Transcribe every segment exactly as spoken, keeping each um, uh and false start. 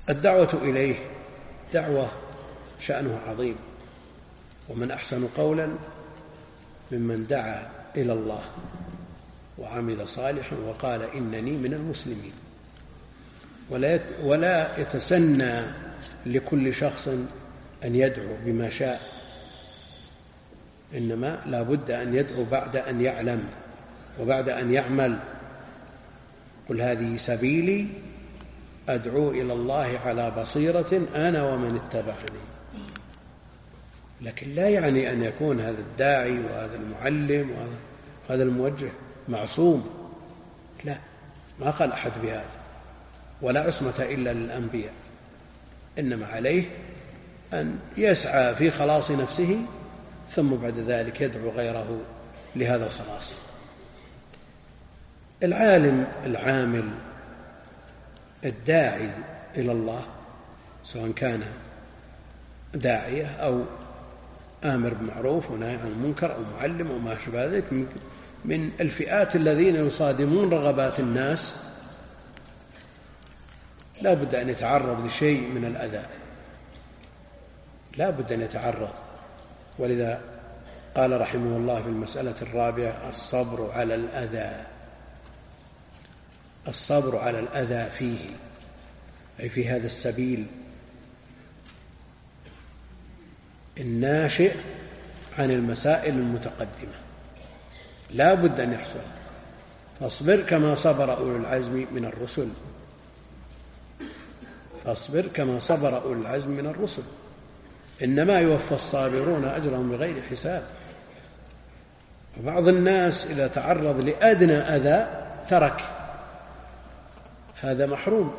الدعوة إليه دعوة شأنه عظيم، ومن أحسن قولا ممن دعا إلى الله وعمل صالحا وقال إنني من المسلمين. ولا يتسنى لكل شخص أن يدعو بما شاء، إنما لا بد أن يدعو بعد أن يعلم وبعد أن يعمل. قل هذه سبيلي أدعو إلى الله على بصيرة أنا ومن اتبعني. لكن لا يعني أن يكون هذا الداعي وهذا المعلم وهذا الموجه معصوم، لا، ما قال أحد بهذا، ولا عصمة إلا للأنبياء، إنما عليه أن يسعى في خلاص نفسه ثم بعد ذلك يدعو غيره لهذا الخلاص. العالم العامل الداعي إلى الله سواء كان داعية أو آمر بالمعروف ونهي عن المنكر أو معلم أو ما شابه ذلك من الفئات الذين يصادمون رغبات الناس، لا بد أن يتعرض لشيء من الأذى، لا بد أن يتعرض. ولذا قال رحمه الله في المسألة الرابعة: الصبر على الأذى، الصبر على الأذى فيه، أي في هذا السبيل الناشئ عن المسائل المتقدمة، لا بد أن يحصل. فاصبر كما صبر أولو العزم من الرسل، فاصبر كما صبر أولو العزم من الرسل، إنما يوفى الصابرون أجرهم بغير حساب. وبعض الناس إذا تعرض لأدنى أذى ترك، هذا محروم.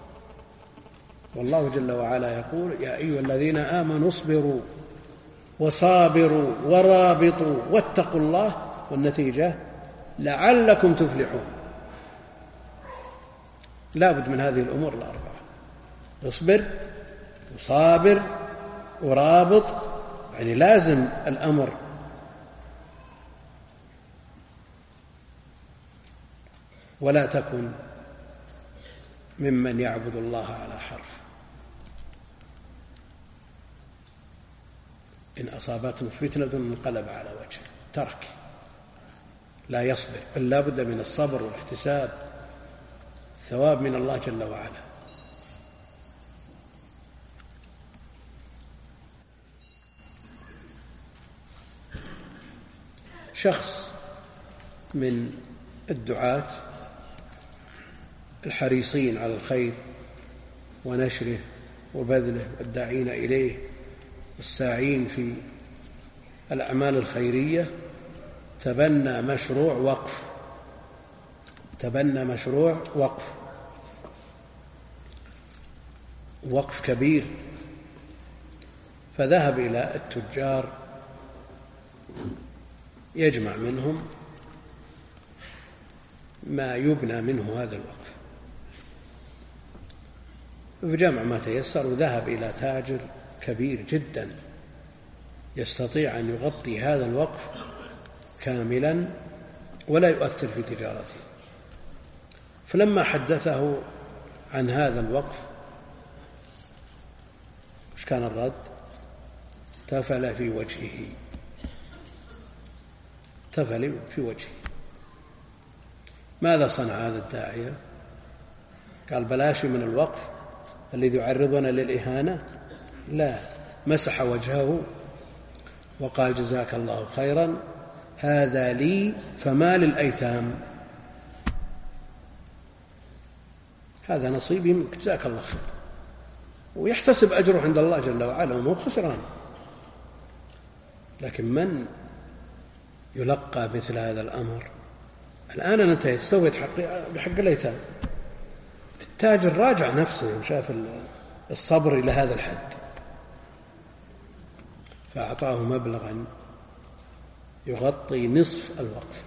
والله جل وعلا يقول: يا أيها الذين آمنوا اصبروا وصابروا ورابطوا واتقوا الله، والنتيجة لعلكم تفلحون. لا بد من هذه الأمور الأربعة: اصبر وصابر ورابط، يعني لازم الأمر. ولا تكن ممن يعبد الله على حرف، إن أصابته فتنة انقلب على وجهه، ترك، لا يصبر، بل لا بد من الصبر والاحتساب، ثواب من الله جل وعلا. شخص من الدعاة الحريصين على الخير ونشره وبذله والداعين إليه والساعين في الأعمال الخيرية تبنى مشروع وقف، تبنى مشروع وقف وقف كبير، فذهب إلى التجار يجمع منهم ما يبنى منه هذا الوقف، فجمع ما تيسر وذهب إلى تاجر كبير جدا يستطيع أن يغطي هذا الوقف كاملا ولا يؤثر في تجارته. فلما حدثه عن هذا الوقف ايش كان الرد؟ تفل في وجهه، تفل في وجهه. ماذا صنع هذا الداعية؟ قال بلاش من الوقف الذي يعرضنا للإهانة، لا، مسح وجهه وقال جزاك الله خيرا، هذا لي فما للأيتام، هذا نصيبي منك، جزاك الله خير، ويحتسب أجره عند الله جل وعلا ومو خسران. لكن من يلقى مثل هذا الأمر؟ الآن أنا انتهيت، استويت بحق الأيتام. التاجر راجع نفسه وشاف الصبر إلى هذا الحد، فأعطاه مبلغا يغطي نصف الوقف.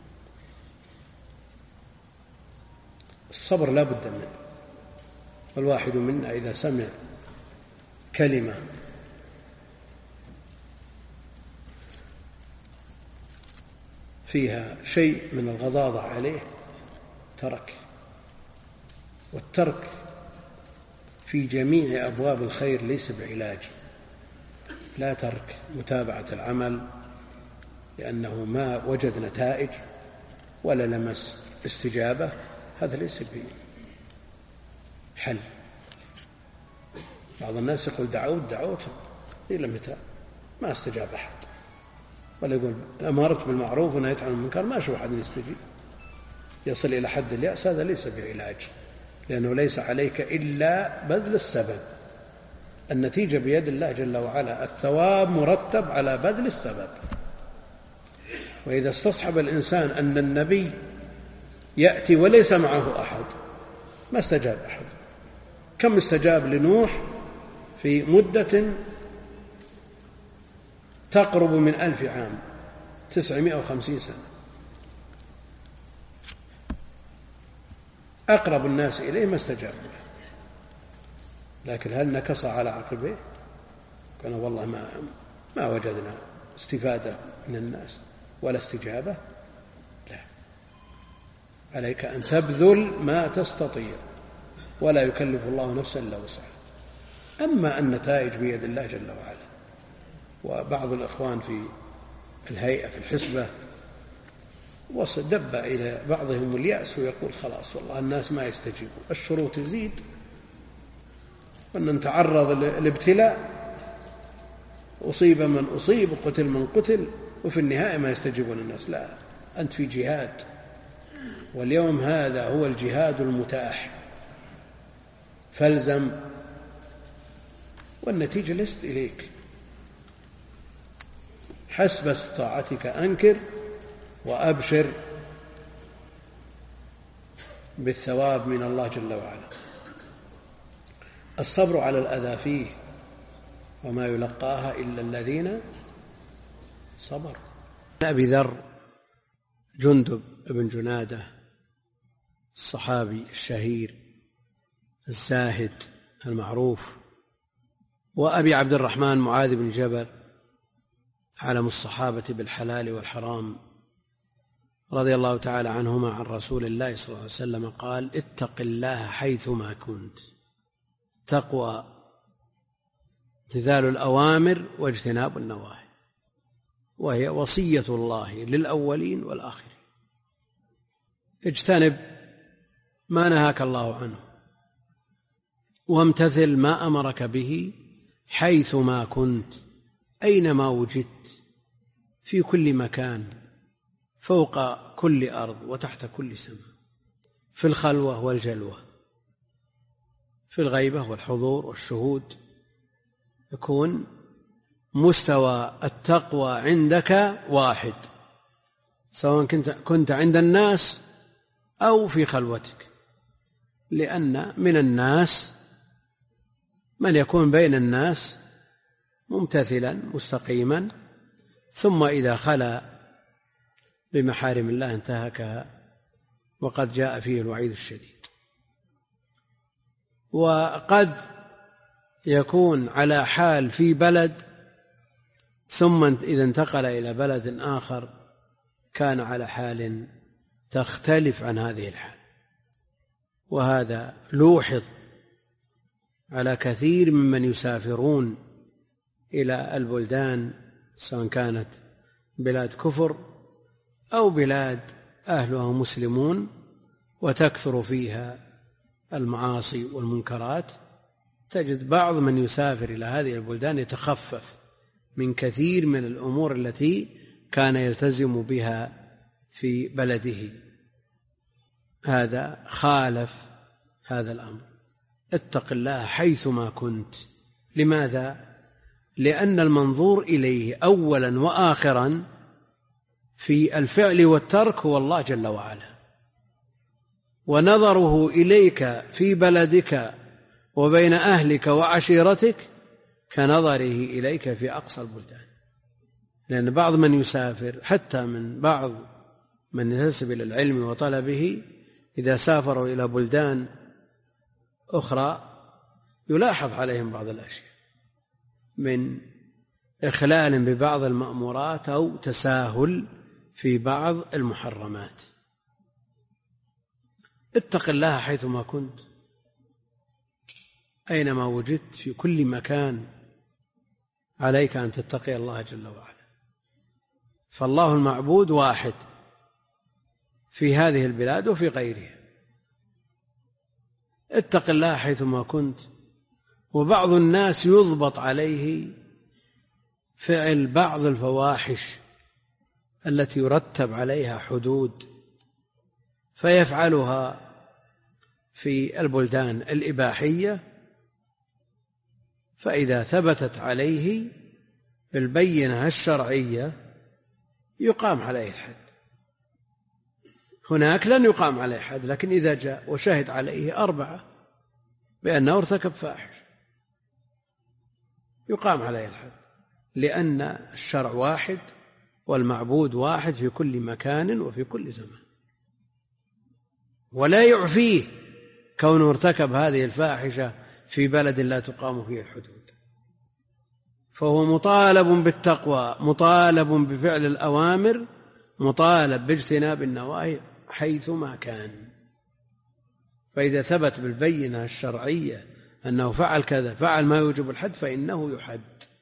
الصبر لا بد منه. والواحد منا إذا سمع كلمة فيها شيء من الغضاضة عليه ترك، والترك في جميع أبواب الخير ليس بعلاج، لا ترك متابعة العمل لأنه ما وجد نتائج ولا لمس استجابة، هذا ليس بحل. بعض الناس يقول دعوت دعوت إلى متى ما استجاب أحد، ولا يقول أمرت بالمعروف ونهيت عن المنكر ما أشوف أحد يستجيب، يصل إلى حد اليأس، هذا ليس بعلاج، لأنه ليس عليك إلا بذل السبب. النتيجة بيد الله جل وعلا، الثواب مرتب على بذل السبب. وإذا استصحب الإنسان أن النبي يأتي وليس معه أحد ما استجاب أحد. كم استجاب لنوح في مدة تقرب من ألف عام، تسعمائة وخمسين سنة، أقرب الناس إليه ما استجاب له. لكن هل نكص على عقبيه؟ قال والله ما ما وجدنا استفادة من الناس ولا استجابة. لا، عليك أن تبذل ما تستطيع، ولا يكلف الله نفسا إلا وسعها. أما النتائج بيد الله جل وعلا. وبعض الإخوان في الهيئة في الحسبة وصدب إلى بعضهم اليأس ويقول خلاص والله الناس ما يستجيبون، الشروط تزيد وأن نتعرض للابتلاء، أصيب من أصيب وقتل من قتل، وفي النهاية ما يستجيبون الناس. لا، أنت في جهاد، واليوم هذا هو الجهاد المتاح، فالزم، والنتيجة ليست إليك، حسب استطاعتك أنكر وأبشر بالثواب من الله جل وعلا. الصبر على الأذى فيه، وما يلقاها إلا الذين صبروا. أبي ذر جندب بن جنادة الصحابي الشهير الزاهد المعروف، وأبي عبد الرحمن معاذ بن جبل علم الصحابة بالحلال والحرام رضي الله تعالى عنهما عن رسول الله صلى الله عليه وسلم قال: اتق الله حيثما كنت. تقوى امتثال الأوامر واجتناب النواهي، وهي وصية الله للأولين والآخرين. اجتنب ما نهاك الله عنه، وامتثل ما أمرك به حيثما كنت، أينما وجدت، في كل مكان، فوق كل أرض وتحت كل سماء، في الخلوة والجلوة، في الغيبة والحضور والشهود. يكون مستوى التقوى عندك واحد، سواء كنت كنت عند الناس أو في خلوتك، لأن من الناس من يكون بين الناس ممتثلا مستقيما، ثم إذا خلا بمحارم الله انتهكها، وقد جاء فيه الوعيد الشديد. وقد يكون على حال في بلد، ثم إذا انتقل إلى بلد آخر كان على حال تختلف عن هذه الحال. وهذا لوحظ على كثير ممن يسافرون إلى البلدان، سواء كانت بلاد كفر أو بلاد أهلها مسلمون وتكثر فيها المعاصي والمنكرات. تجد بعض من يسافر إلى هذه البلدان يتخفف من كثير من الأمور التي كان يلتزم بها في بلده. هذا خالف هذا الأمر. اتق الله حيثما كنت. لماذا؟ لأن المنظور إليه أولا وآخرا في الفعل والترك هو الله جل وعلا، ونظره إليك في بلدك وبين أهلك وعشيرتك كنظره إليك في أقصى البلدان. لأن بعض من يسافر، حتى من بعض من ينتسب إلى العلم وطلبه، إذا سافروا إلى بلدان أخرى يلاحظ عليهم بعض الأشياء من إخلال ببعض المأمورات أو تساهل في بعض المحرمات. اتق الله حيثما كنت. أينما وجدت في كل مكان عليك أن تتقي الله جل وعلا. فالله المعبود واحد في هذه البلاد وفي غيرها. اتق الله حيثما كنت. وبعض الناس يضبط عليه فعل بعض الفواحش التي يرتب عليها حدود فيفعلها في البلدان الإباحية، فإذا ثبتت عليه بالبينة الشرعية يقام عليه الحد. هناك لن يقام عليه حد، لكن إذا جاء وشهد عليه أربعة بأنه ارتكب فاحش يقام عليه الحد، لأن الشرع واحد والمعبود واحد في كل مكان وفي كل زمان. ولا يعفيه كونه ارتكب هذه الفاحشة في بلد لا تقام فيه الحدود، فهو مطالب بالتقوى، مطالب بفعل الأوامر، مطالب باجتناب النواهي حيثما كان. فإذا ثبت بالبينة الشرعية أنه فعل كذا، فعل ما يوجب الحد، فإنه يحد.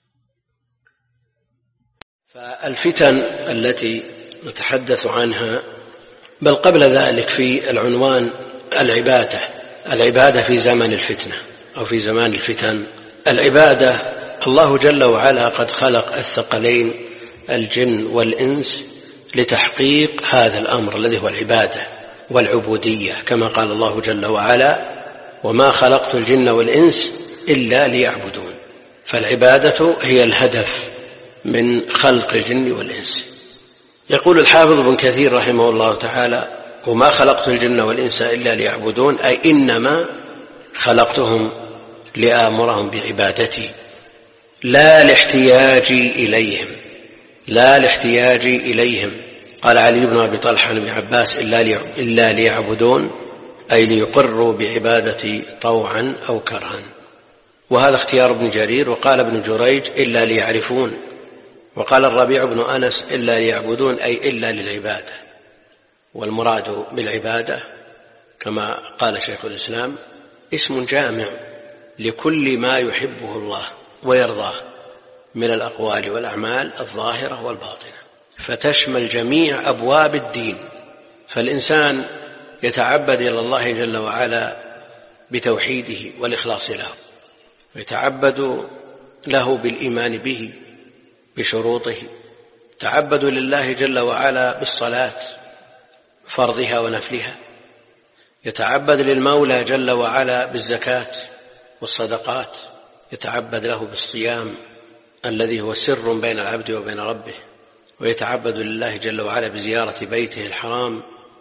فالفتن التي نتحدث عنها، بل قبل ذلك في العنوان العبادة، العبادة في زمن الفتنة أو في زمان الفتن. العبادة، الله جل وعلا قد خلق الثقلين الجن والإنس لتحقيق هذا الأمر الذي هو العبادة والعبودية، كما قال الله جل وعلا: وما خلقت الجن والإنس إلا ليعبدون. فالعبادة هي الهدف من خلق الجن والإنس. يقول الحافظ ابن كثير رحمه الله تعالى: وما خلقت الجن والإنس إلا ليعبدون، أي إنما خلقتهم لآمرهم بعبادتي لا لاحتياجي إليهم، لا لاحتياجي إليهم. قال علي بن أبي طلحة بن عباس: إلا ليعبدون، أي ليقروا بعبادتي طوعا أو كرها. وهذا اختيار ابن جرير. وقال ابن جريج: إلا ليعرفون. وقال الربيع بن أنس: إلا ليعبدون، أي إلا للعبادة. والمراد بالعبادة كما قال شيخ الإسلام اسم جامع لكل ما يحبه الله ويرضاه من الأقوال والأعمال الظاهرة والباطنة، فتشمل جميع أبواب الدين. فالإنسان يتعبد إلى الله جل وعلا بتوحيده والإخلاص له، ويتعبد له بالإيمان به بشروطه، يتعبد لله جل وعلا بالصلاة فرضها ونفلها، يتعبد للمولى جل وعلا بالزكاة والصدقات، يتعبد له بالصيام الذي هو سر بين العبد وبين ربه، ويتعبد لله جل وعلا بزيارة بيته الحرام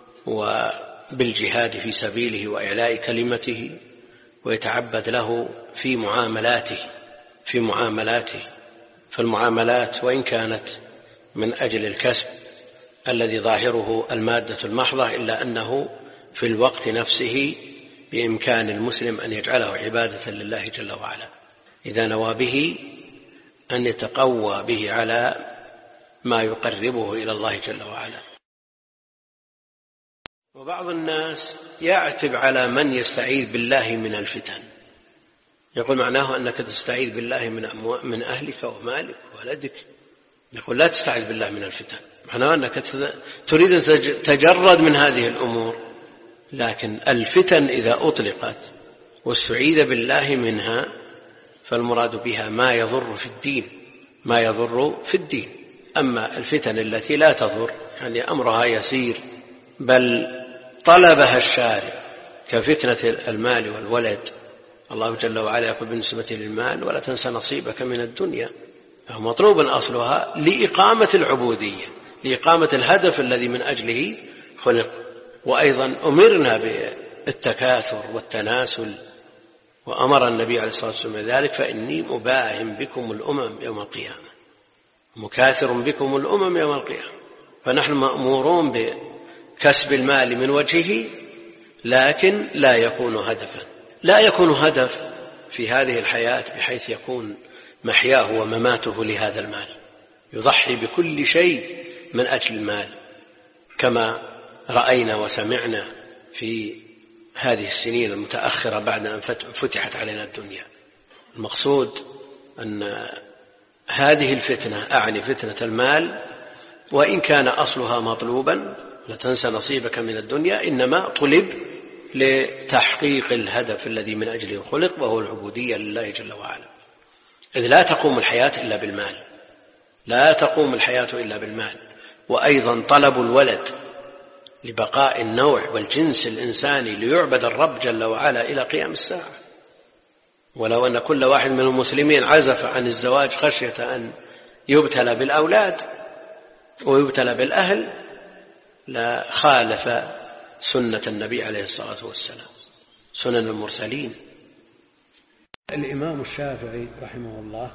وبالجهاد في سبيله وإعلاء كلمته، ويتعبد له في معاملاته في معاملاته فالمعاملات وإن كانت من أجل الكسب الذي ظاهره المادة المحضة، إلا أنه في الوقت نفسه بإمكان المسلم أن يجعله عبادة لله جل وعلا إذا نوى به أن يتقوى به على ما يقربه إلى الله جل وعلا. وبعض الناس يعتب على من يستعيذ بالله من الفتن، يقول معناه أنك تستعيذ بالله من, من أهلك ومالك وولدك. يقول لا تستعيذ بالله من الفتن، معناه أنك تريد أن تتجرد من هذه الأمور. لكن الفتن إذا أطلقت واستعيذ بالله منها فالمراد بها ما يضر في الدين ما يضر في الدين. أما الفتن التي لا تضر يعني أمرها يسير بل طلبها الشارع كفتنة المال والولد، الله جل وعلا يقول بالنسبة للمال: ولا تنس نصيبك من الدنيا. مطلوب أصلها لإقامة العبودية، لإقامة الهدف الذي من أجله خلق. وأيضا أمرنا بالتكاثر والتناسل، وأمر النبي عليه الصلاة والسلام ذلك: فإني مباهم بكم الأمم يوم القيامة، مكاثر بكم الأمم يوم القيامة. فنحن مأمورون بكسب المال من وجهه، لكن لا يكون هدفا لا يكون هدف في هذه الحياة بحيث يكون محياه ومماته لهذا المال، يضحي بكل شيء من أجل المال، كما رأينا وسمعنا في هذه السنين المتأخرة بعد أن فتحت علينا الدنيا. المقصود أن هذه الفتنة، أعني فتنة المال، وإن كان أصلها مطلوبا لا تنسى نصيبك من الدنيا، إنما طلب لتحقيق الهدف الذي من أجله خلق، وهو العبودية لله جل وعلا. إذ لا تقوم الحياة إلا بالمال، لا تقوم الحياة إلا بالمال. وأيضا طلب الولد لبقاء النوع والجنس الإنساني ليعبد الرب جل وعلا إلى قيام الساعة. ولو أن كل واحد من المسلمين عزف عن الزواج خشية أن يبتلى بالأولاد ويبتلى بالأهل لا خالف سنة النبي عليه الصلاة والسلام، سنن المرسلين. الإمام الشافعي رحمه الله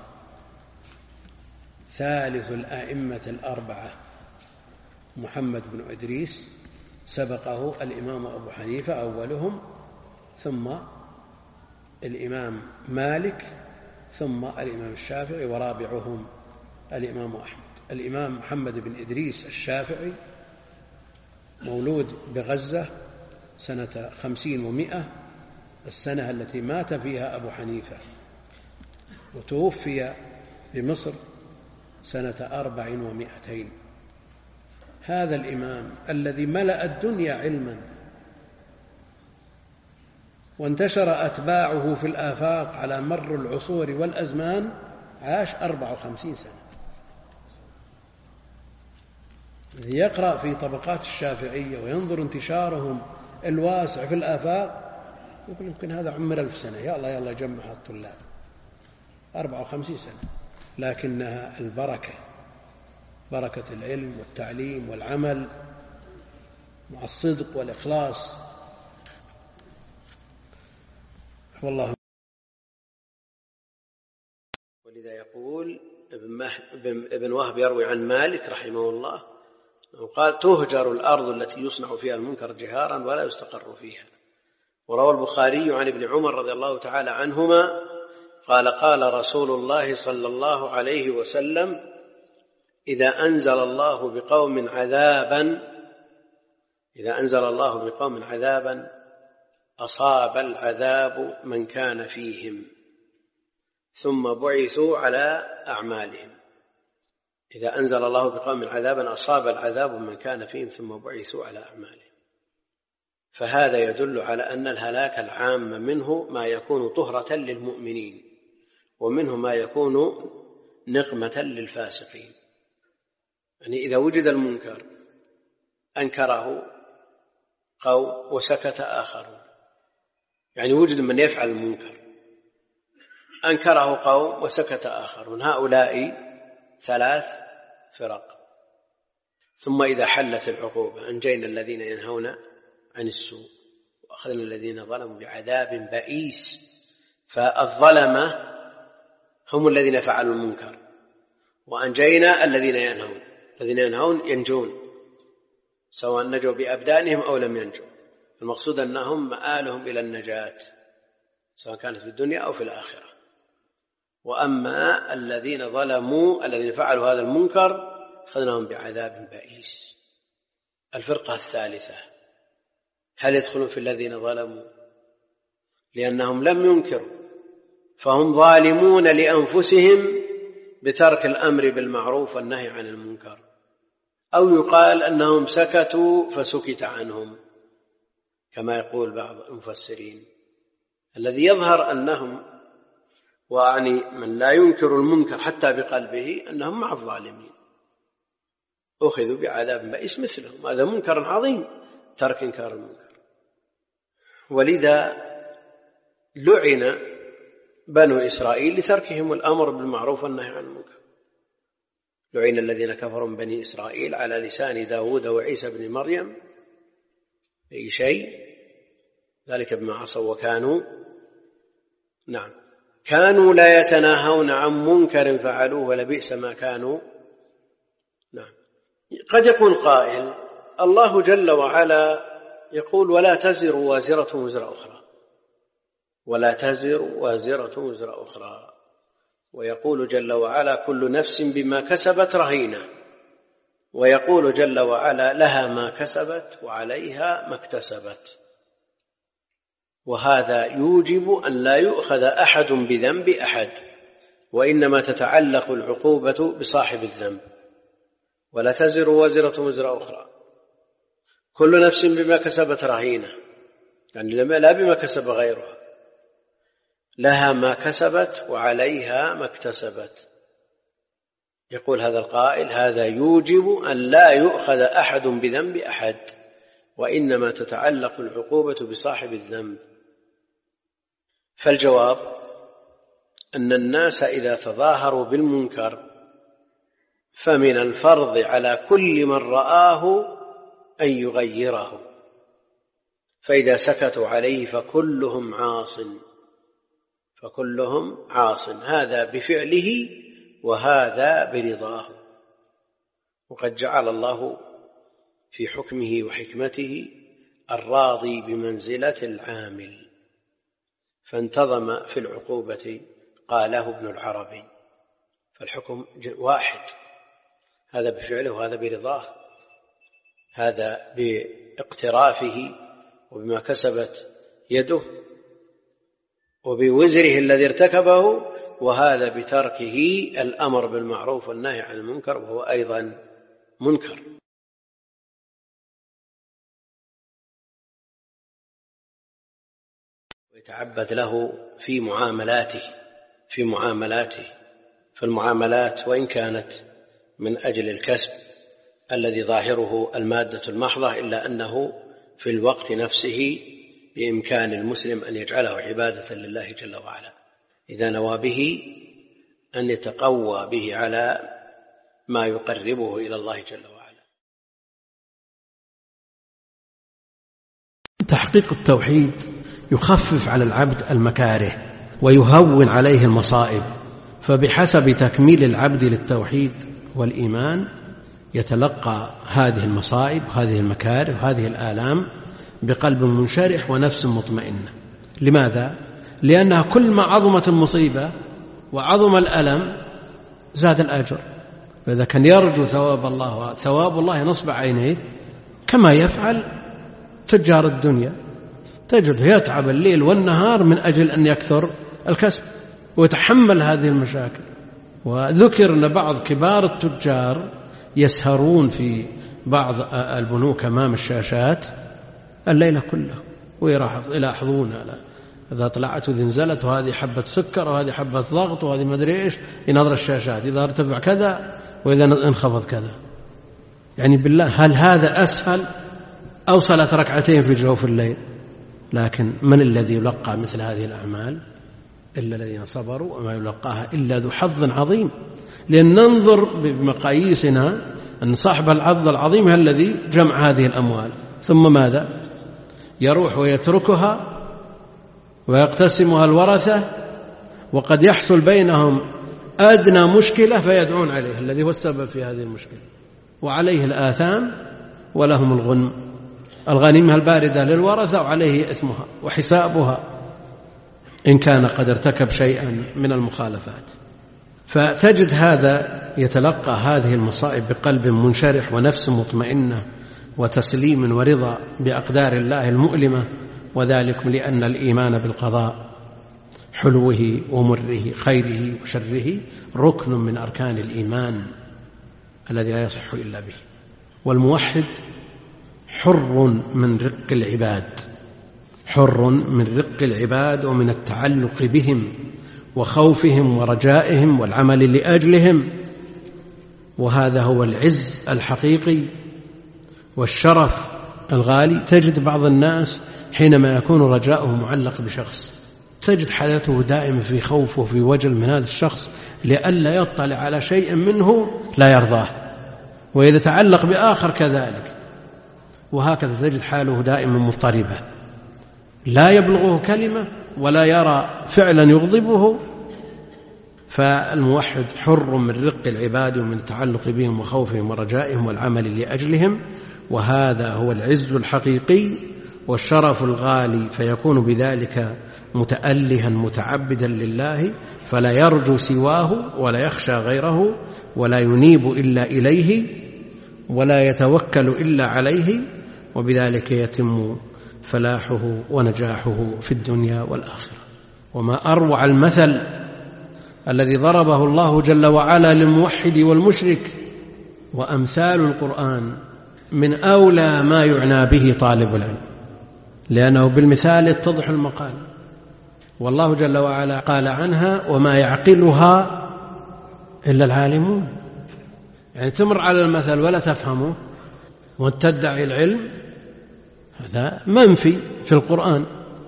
ثالث الأئمة الأربعة، محمد بن إدريس سبقه الإمام أبو حنيفة أولهم، ثم الإمام مالك، ثم الإمام الشافعي، ورابعهم الإمام أحمد. الإمام محمد بن إدريس الشافعي مولود بغزة سنة خمسين ومائة، السنة التي مات فيها أبو حنيفة، وتوفي بمصر سنة أربع ومائتين. هذا الإمام الذي ملأ الدنيا علما وانتشر أتباعه في الآفاق على مر العصور والأزمان عاش أربع وخمسين سنة. يقرأ في طبقات الشافعية وينظر انتشارهم الواسع في الآفاق يقول يمكن هذا عمر ألف سنة، يا الله يا الله جمع الطلاب، أربع وخمسين سنة، لكنها البركة، بركة العلم والتعليم والعمل مع الصدق والإخلاص. والله. ولذا يقول ابن وهب يروي عن مالك رحمه الله قال: تهجر الأرض التي يصنع فيها المنكر جهارا ولا يستقر فيها. وروى البخاري عن ابن عمر رضي الله تعالى عنهما قال: قال رسول الله صلى الله عليه وسلم: إذا أنزل الله بقوم عذابا إذا أنزل الله بقوم عذابا أصاب العذاب من كان فيهم ثم بعثوا على أعمالهم. إذا أنزل الله بقوم عذابا أصاب العذاب من كان فيهم ثم بعثوا على أعمالهم. فهذا يدل على أن الهلاك العام منه ما يكون طهرة للمؤمنين، ومنه ما يكون نقمة للفاسقين. يعني إذا وجد المنكر أنكره قوم وسكت آخرون، يعني وجد من يفعل المنكر أنكره قوم وسكت آخرون، هؤلاء ثلاث فرق. ثم إذا حلت العقوبة أنجينا الذين ينهون عن السوء وأخذنا الذين ظلموا بعذاب بئيس. فالظلمة هم الذين فعلوا المنكر، وأنجينا الذين ينهون. الذين ينهون ينجون سواء نجوا بأبدانهم أو لم ينجوا، المقصود أنهم مآلهم إلى النجاة سواء كانت في الدنيا أو في الآخرة. وأما الذين ظلموا الذين فعلوا هذا المنكر أخذناهم بعذاب بئيس. الفرقة الثالثة هل يدخلون في الذين ظلموا؟ لأنهم لم ينكروا فهم ظالمون لأنفسهم بترك الأمر بالمعروف والنهي عن المنكر، أو يقال أنهم سكتوا فسكت عنهم كما يقول بعض المفسرين. الذي يظهر أنهم، وأعني من لا ينكر المنكر حتى بقلبه، أنهم مع الظالمين أخذوا بعذاب بئيس مثلهم. هذا منكر عظيم ترك إنكار المنكر. ولذا لعن بنو إسرائيل لتركهم الأمر بالمعروف والنهي عن المنكر. لعن الذين كفروا من بني إسرائيل على لسان داود وعيسى بن مريم أي شيء، ذلك بما عصوا وكانوا نعم كانوا لا يتناهون عن منكر فعلوه ولبئس ما كانوا. نعم. قد يكون قائل: الله جل وعلا يقول: ولا تزر وازرة وزر أخرى، ولا تزر وازرة وزر أخرى، ويقول جل وعلا: كل نفس بما كسبت رهينة، ويقول جل وعلا: لها ما كسبت وعليها ما اكتسبت. وهذا يوجب أن لا يؤخذ أحد بذنب أحد، وإنما تتعلق العقوبة بصاحب الذنب، ولا تزر وازرة وزر أخرى، كل نفس بما كسبت رهينة، يعني لا بما كسب غيرها، لها ما كسبت وعليها ما اكتسبت. يقول هذا القائل: هذا يوجب أن لا يؤخذ أحد بذنب أحد، وإنما تتعلق العقوبة بصاحب الذنب. فالجواب أن الناس إذا تظاهروا بالمنكر فمن الفرض على كل من رآه أن يغيره، فإذا سكتوا عليه فكلهم عاص فكلهم عاص هذا بفعله وهذا برضاه. وقد جعل الله في حكمه وحكمته الراضي بمنزلة العامل، فانتظم في العقوبة قاله ابن العربي، فالحكم واحد، هذا بفعله وهذا برضاه، هذا باقترافه وبما كسبت يده وبوزره الذي ارتكبه، وهذا بتركه الأمر بالمعروف والنهي عن المنكر وهو أيضا منكر. ويتعبد له في معاملاته في معاملاته فالمعاملات وإن كانت من أجل الكسب الذي ظاهره المادة المحضة، إلا أنه في الوقت نفسه بإمكان المسلم أن يجعله عبادة لله جل وعلا إذا نوى به أن يتقوى به على ما يقربه إلى الله جل وعلا. تحقيق التوحيد يخفف على العبد المكاره ويهون عليه المصائب، فبحسب تكميل العبد للتوحيد والإيمان يتلقى هذه المصائب وهذه المكاره وهذه الآلام بقلب منشرح ونفس مطمئنة. لماذا؟ لأنها كل ما عظمت المصيبة وعظم الألم زاد الأجر، فإذا كان يرجو ثواب الله ثواب الله نصب عينيه كما يفعل تجار الدنيا، تجد يتعب الليل والنهار من أجل أن يكثر الكسب ويتحمل هذه المشاكل. وذكر أن بعض كبار التجار يسهرون في بعض البنوك أمام الشاشات الليلة كلها ويلاحظون إذا طلعت وإذا نزلت، وهذه حبة سكر وهذه حبة ضغط وهذه ما أدري إيش، ينظر الشاشات إذا ارتفع كذا وإذا انخفض كذا. يعني بالله هل هذا أسهل أو صلاة ركعتين في جوف الليل؟ لكن من الذي يلقى مثل هذه الأعمال إلا الذين صبروا، وما يلقاها إلا ذو حظ عظيم. لأن ننظر بمقاييسنا أن صاحب الحظ العظيم هو الذي جمع هذه الأموال، ثم ماذا؟ يروح ويتركها ويقتسمها الورثة، وقد يحصل بينهم أدنى مشكلة فيدعون عليه الذي هو السبب في هذه المشكلة، وعليه الآثام ولهم الغنم، الغنيمة الباردة للورثة وعليه إثمها وحسابها إن كان قد ارتكب شيئا من المخالفات. فتجد هذا يتلقى هذه المصائب بقلب منشرح ونفس مطمئنة وتسليم ورضا بأقدار الله المؤلمة، وذلك لأن الإيمان بالقضاء حلوه ومره خيره وشره ركن من أركان الإيمان الذي لا يصح إلا به. والموحد حر من رق العباد حر من رق العباد ومن التعلق بهم وخوفهم ورجائهم والعمل لأجلهم، وهذا هو العز الحقيقي والشرف الغالي. تجد بعض الناس حينما يكون رجاؤه معلق بشخص تجد حياته دائما في خوف وفي وجل من هذا الشخص لئلا يطلع على شيء منه لا يرضاه، وإذا تعلق بآخر كذلك، وهكذا تجد حاله دائما مضطربة، لا يبلغه كلمة ولا يرى فعلا يغضبه. فالموحد حر من رق العباد ومن التعلق بهم وخوفهم ورجائهم والعمل لأجلهم، وهذا هو العز الحقيقي والشرف الغالي، فيكون بذلك متألها متعبدا لله، فلا يرجو سواه ولا يخشى غيره ولا ينيب إلا إليه ولا يتوكل إلا عليه، وبذلك يتم فلاحه ونجاحه في الدنيا والآخرة. وما أروع المثل الذي ضربه الله جل وعلا للموحد والمشرك. وأمثال القرآن من أولى ما يعنى به طالب العلم، لأنه بالمثال يتضح المقال. والله جل وعلا قال عنها: وما يعقلها إلا العالمون. يعني تمر على المثل ولا تفهمه وتدعي العلم، هذا منفي في القرآن.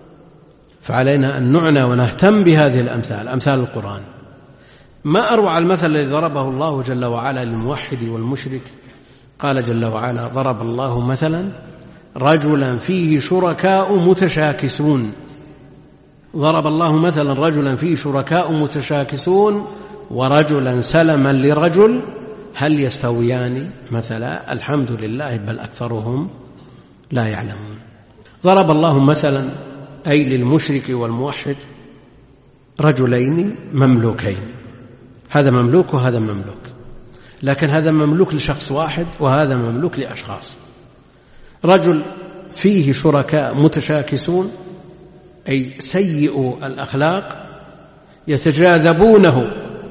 فعلينا أن نعنى ونهتم بهذه الأمثال، أمثال القرآن. ما أروع المثل الذي ضربه الله جل وعلا للموحد والمشرك. قال جل وعلا: ضرب الله مثلا رجلا فيه شركاء متشاكسون. ضرب الله مثلا رجلا فيه شركاء متشاكسون ورجلا سلما لرجل هل يستويان مثلا؟ الحمد لله بل أكثرهم لا يعلمون. ضرب الله مثلا أي للمشرك والموحد رجلين مملوكين، هذا مملوك وهذا مملوك، لكن هذا مملوك لشخص واحد وهذا مملوك لأشخاص. رجل فيه شركاء متشاكسون أي سيء الأخلاق يتجاذبونه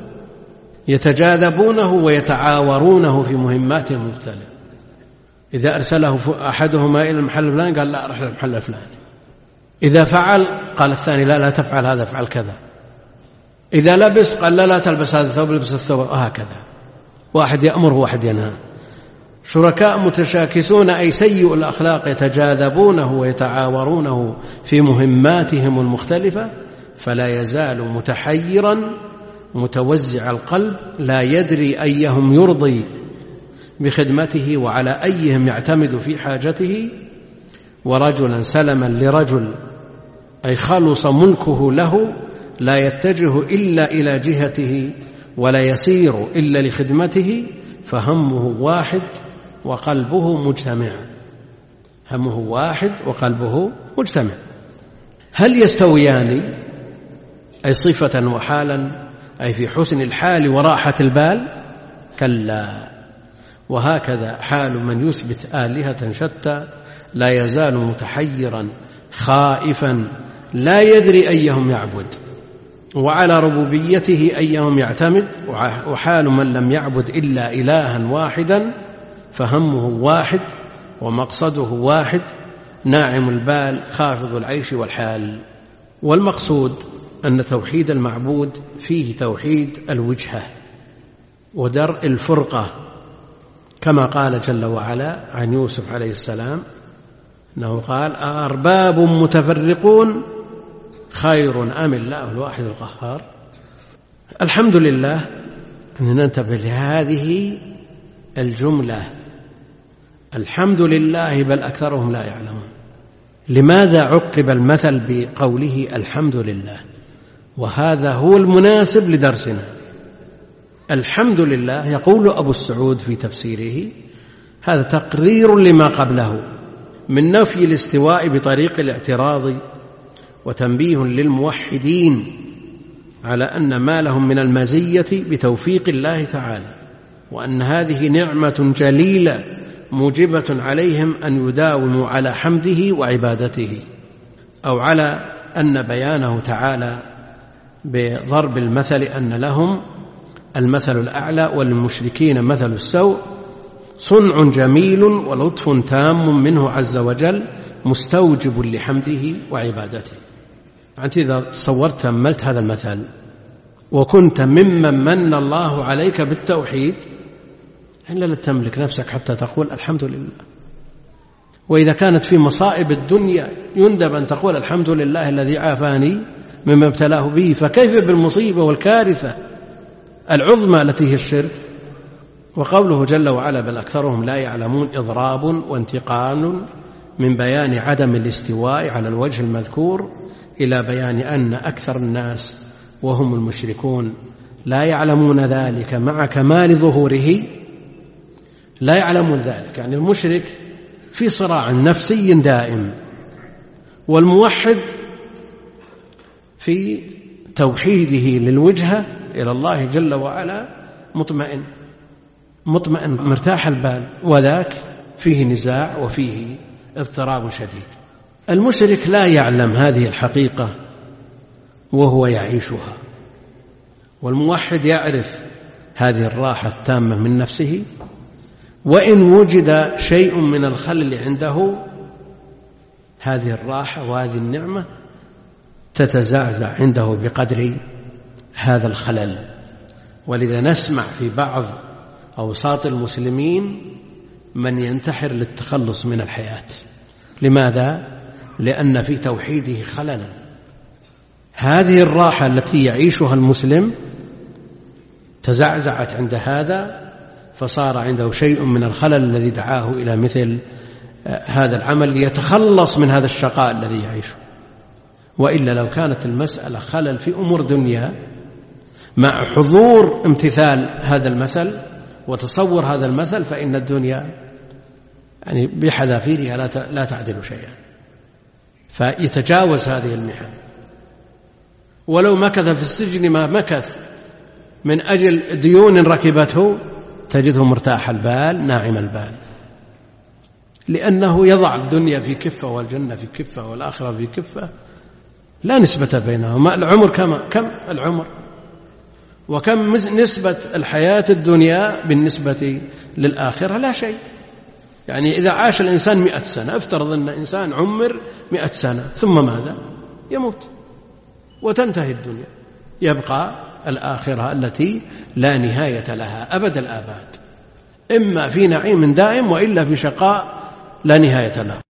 يتجاذبونه ويتعاورونه في مهمات مختلفة. إذا أرسله أحدهما إلى المحل الفلاني قال لا، أروح للمحل الفلاني. إذا فعل قال الثاني لا لا تفعل هذا، افعل كذا. إذا لبس قال لا لا تلبس هذا الثوب، لبس الثوب، وهكذا. واحد يأمر وواحد ينهى. شركاء متشاكسون أي سيء الأخلاق يتجاذبونه ويتعاورونه في مهماتهم المختلفة، فلا يزال متحيرا متوزع القلب لا يدري أيهم يرضي بخدمته وعلى أيهم يعتمد في حاجته. ورجلا سلما لرجل أي خلص ملكه له، لا يتجه إلا إلى جهته ولا يسير إلا لخدمته، فهمه واحد وقلبه مجتمع. همه واحد وقلبه مجتمع. هل يستويان أي صفة وحالا أي في حسن الحال وراحة البال؟ كلا. وهكذا حال من يثبت آلهة شتى لا يزال متحيرا خائفا لا يدري أيهم يعبد، وعلى ربوبيته أيهم يعتمد. وحال من لم يعبد إلا إلها واحدا فهمه واحد ومقصده واحد، ناعم البال خافض العيش والحال. والمقصود أن توحيد المعبود فيه توحيد الوجهة ودرء الفرقة، كما قال جل وعلا عن يوسف عليه السلام أنه قال: أأرباب متفرقون خير أم الله الواحد القهار. الحمد لله أن ننتبه لهذه الجملة، الحمد لله بل أكثرهم لا يعلمون. لماذا عقب المثل بقوله الحمد لله؟ وهذا هو المناسب لدرسنا. الحمد لله يقول أبو السعود في تفسيره: هذا تقرير لما قبله من نفي الاستواء بطريق الاعتراض، وتنبيه للموحدين على أن ما لهم من المزية بتوفيق الله تعالى، وأن هذه نعمة جليلة موجبة عليهم أن يداوموا على حمده وعبادته، أو على أن بيانه تعالى بضرب المثل أن لهم المثل الأعلى وللمشركين مثل السوء صنع جميل ولطف تام منه عز وجل مستوجب لحمده وعبادته. أنت إذا صورت تأملت هذا المثل وكنت ممن من الله عليك بالتوحيد إلا لا تملك نفسك حتى تقول الحمد لله. وإذا كانت في مصائب الدنيا يندب أن تقول الحمد لله الذي عافاني مما ابتلاه به، فكيف بالمصيبة والكارثة العظمى التي هي الشرك؟ وقوله جل وعلا بل أكثرهم لا يعلمون إضراب وانتقال من بيان عدم الاستواء على الوجه المذكور إلى بيان أن أكثر الناس وهم المشركون لا يعلمون ذلك مع كمال ظهوره، لا يعلمون ذلك. يعني المشرك في صراع نفسي دائم، والموحد في توحيده للوجهة إلى الله جل وعلا مطمئن مطمئن مرتاح البال، وذاك فيه نزاع وفيه اضطراب شديد. المشرك لا يعلم هذه الحقيقة وهو يعيشها، والموحد يعرف هذه الراحة التامة من نفسه، وإن وجد شيء من الخلل عنده هذه الراحة وهذه النعمة تتزعزع عنده بقدر هذا الخلل. ولذا نسمع في بعض أوساط المسلمين من ينتحر للتخلص من الحياة. لماذا؟ لأن في توحيده خللا. هذه الراحة التي يعيشها المسلم تزعزعت عند هذا، فصار عنده شيء من الخلل الذي دعاه إلى مثل هذا العمل ليتخلص من هذا الشقاء الذي يعيشه. وإلا لو كانت المسألة خلل في أمور دنيا مع حضور امتثال هذا المثل وتصور هذا المثل، فإن الدنيا يعني بحذافيرها لا تعدل شيئا، فيتجاوز هذه المحن. ولو مكث في السجن ما مكث من أجل ديون ركبته تجده مرتاح البال ناعم البال، لأنه يضع الدنيا في كفة والجنة في كفة والآخرة في كفة، لا نسبة بينهما. العمر كم كم العمر، وكم نسبة الحياة الدنيا بالنسبة للآخرة؟ لا شيء. يعني إذا عاش الإنسان مئة سنة، افترض أن إنسان عمر مئة سنة، ثم ماذا؟ يموت وتنتهي الدنيا، يبقى الآخرة التي لا نهاية لها أبد الآباد، إما في نعيم دائم وإلا في شقاء لا نهاية له.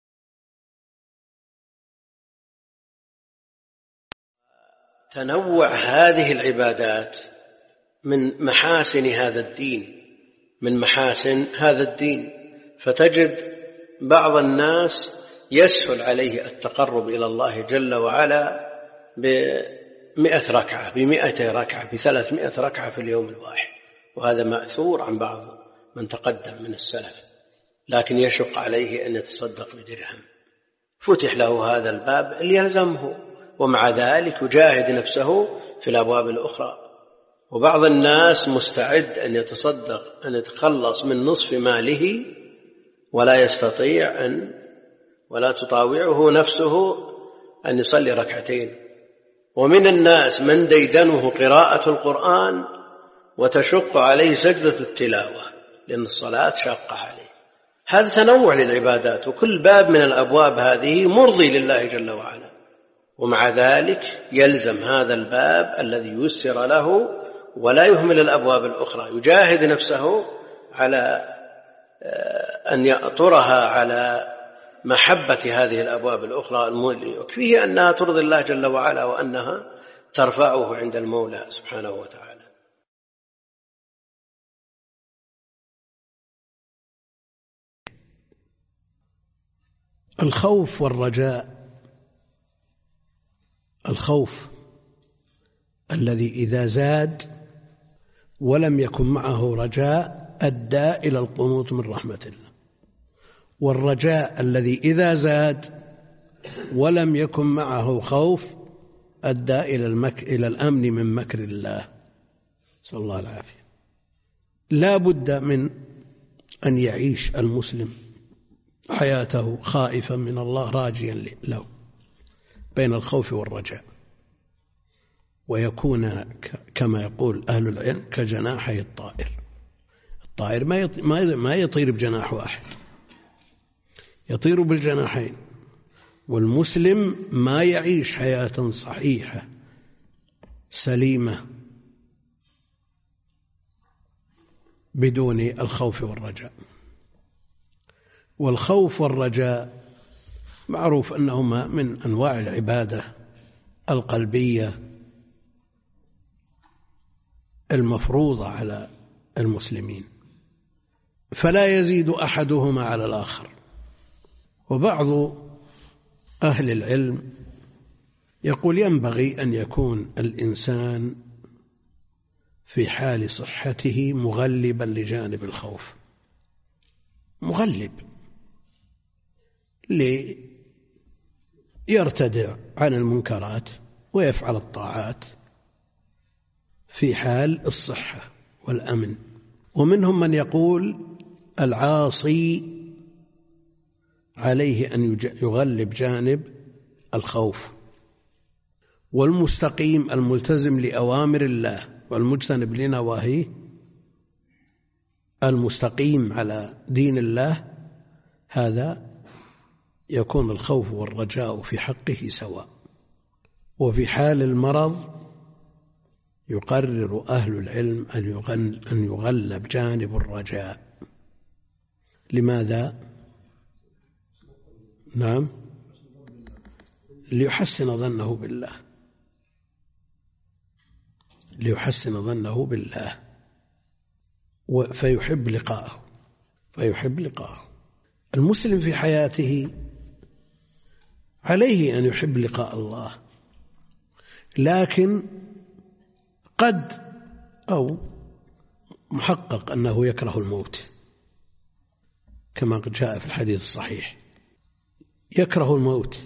تنوع هذه العبادات من محاسن هذا الدين، من محاسن هذا الدين، فتجد بعض الناس يسهل عليه التقرب إلى الله جل وعلا بمئة ركعة، بمئة ركعة، بثلاثمائة ركعة في اليوم الواحد، وهذا مأثور عن بعض من تقدم من السلف، لكن يشق عليه أن يتصدق بدرهم. فتح له هذا الباب ليلزمه، ومع ذلك يجاهد نفسه في الأبواب الأخرى. وبعض الناس مستعد أن يتصدق، أن يتخلص من نصف ماله ولا يستطيع أن ولا تطاوعه نفسه أن يصلي ركعتين. ومن الناس من ديدنه قراءة القرآن وتشق عليه سجدة التلاوة، لأن الصلاة شاقة عليه. هذا تنوع للعبادات، وكل باب من الأبواب هذه مرضي لله جل وعلا، ومع ذلك يلزم هذا الباب الذي يسر له ولا يهمل الأبواب الأخرى، يجاهد نفسه على أن يأطرها على محبة هذه الأبواب الأخرى، يكفيه أنها ترضي الله جل وعلا وأنها ترفعه عند المولى سبحانه وتعالى. الخوف والرجاء. الخوف الذي إذا زاد ولم يكن معه رجاء أدى إلى القنوط من رحمة الله، والرجاء الذي إذا زاد ولم يكن معه خوف أدى إلى المك... إلى الأمن من مكر الله، صلى الله العافية. لا بد من أن يعيش المسلم حياته خائفا من الله راجيا له، بين الخوف والرجاء، ويكون كما يقول أهل العلم كجناحي الطائر. الطائر ما يطير بجناح واحد، يطير بالجناحين. والمسلم ما يعيش حياة صحيحة سليمة بدون الخوف والرجاء. والخوف والرجاء معروف أنهما من أنواع العبادة القلبية المفروضة على المسلمين، فلا يزيد أحدهما على الآخر. وبعض أهل العلم يقول ينبغي أن يكون الإنسان في حال صحته مغلبا لجانب الخوف، مغلب ليرتدع عن المنكرات ويفعل الطاعات في حال الصحة والأمن. ومنهم من يقول العاصي عليه أن يغلب جانب الخوف. والمستقيم الملتزم لأوامر الله والمجتنب لنواهيه، المستقيم على دين الله، هذا يكون الخوف والرجاء في حقه سواء. وفي حال المرض يقرر أهل العلم أن يغلب جانب الرجاء. لماذا؟ نعم، ليحسن ظنه بالله، ليحسن ظنه بالله فيحب لقاءه فيحب لقاءه. المسلم في حياته عليه أن يحب لقاء الله، لكن قد أو محقق أنه يكره الموت، كما قد جاء في الحديث الصحيح، يكره الموت.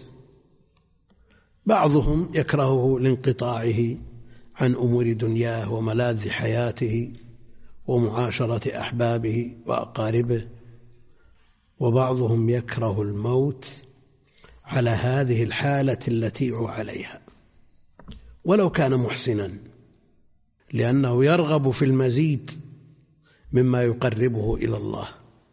بعضهم يكرهه لانقطاعه عن أمور دنياه وملاذ حياته ومعاشرة أحبابه وأقاربه، وبعضهم يكره الموت على هذه الحالة التي هو عليها ولو كان محسنا، لأنه يرغب في المزيد مما يقربه إلى الله.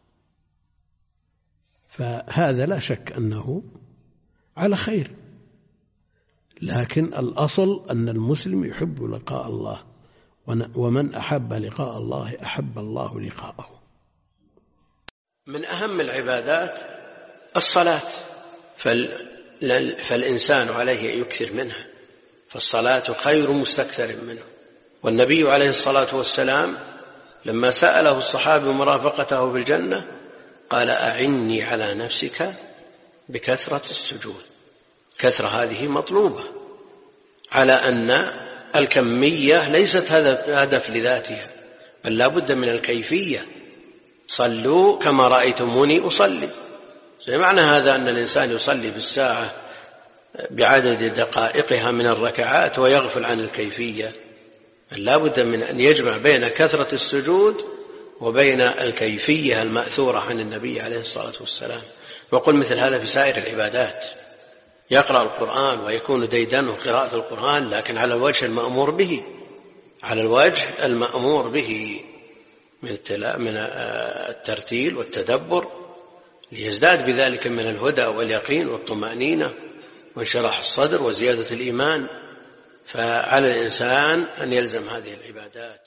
فهذا لا شك أنه على خير، لكن الأصل أن المسلم يحب لقاء الله، ومن أحب لقاء الله أحب الله لقاءه. من أهم العبادات الصلاة، فالإنسان عليه أن يكثر منها، فالصلاة خير مستكثر منه. والنبي عليه الصلاة والسلام لما سأله الصحابي مرافقته في الجنة قال: أعني على نفسك بكثرة السجود. كثرة هذه مطلوبة، على أن الكمية ليست هدف لذاتها، بل لا بد من الكيفية. صلوا كما رأيتموني أصلي. معنى هذا أن الإنسان يصلي في الساعة بعدد دقائقها من الركعات ويغفل عن الكيفية. لا بد من أن يجمع بين كثرة السجود وبين الكيفية المأثورة عن النبي عليه الصلاة والسلام. وقل مثل هذا في سائر العبادات، يقرأ القرآن ويكون ديدنه قراءة القرآن، لكن على الوجه المأمور به، على الوجه المأمور به من الترتيل والتدبر، ليزداد بذلك من الهدى واليقين والطمأنينة وانشراح الصدر وزيادة الإيمان. فعلى الإنسان أن يلزم هذه العبادات.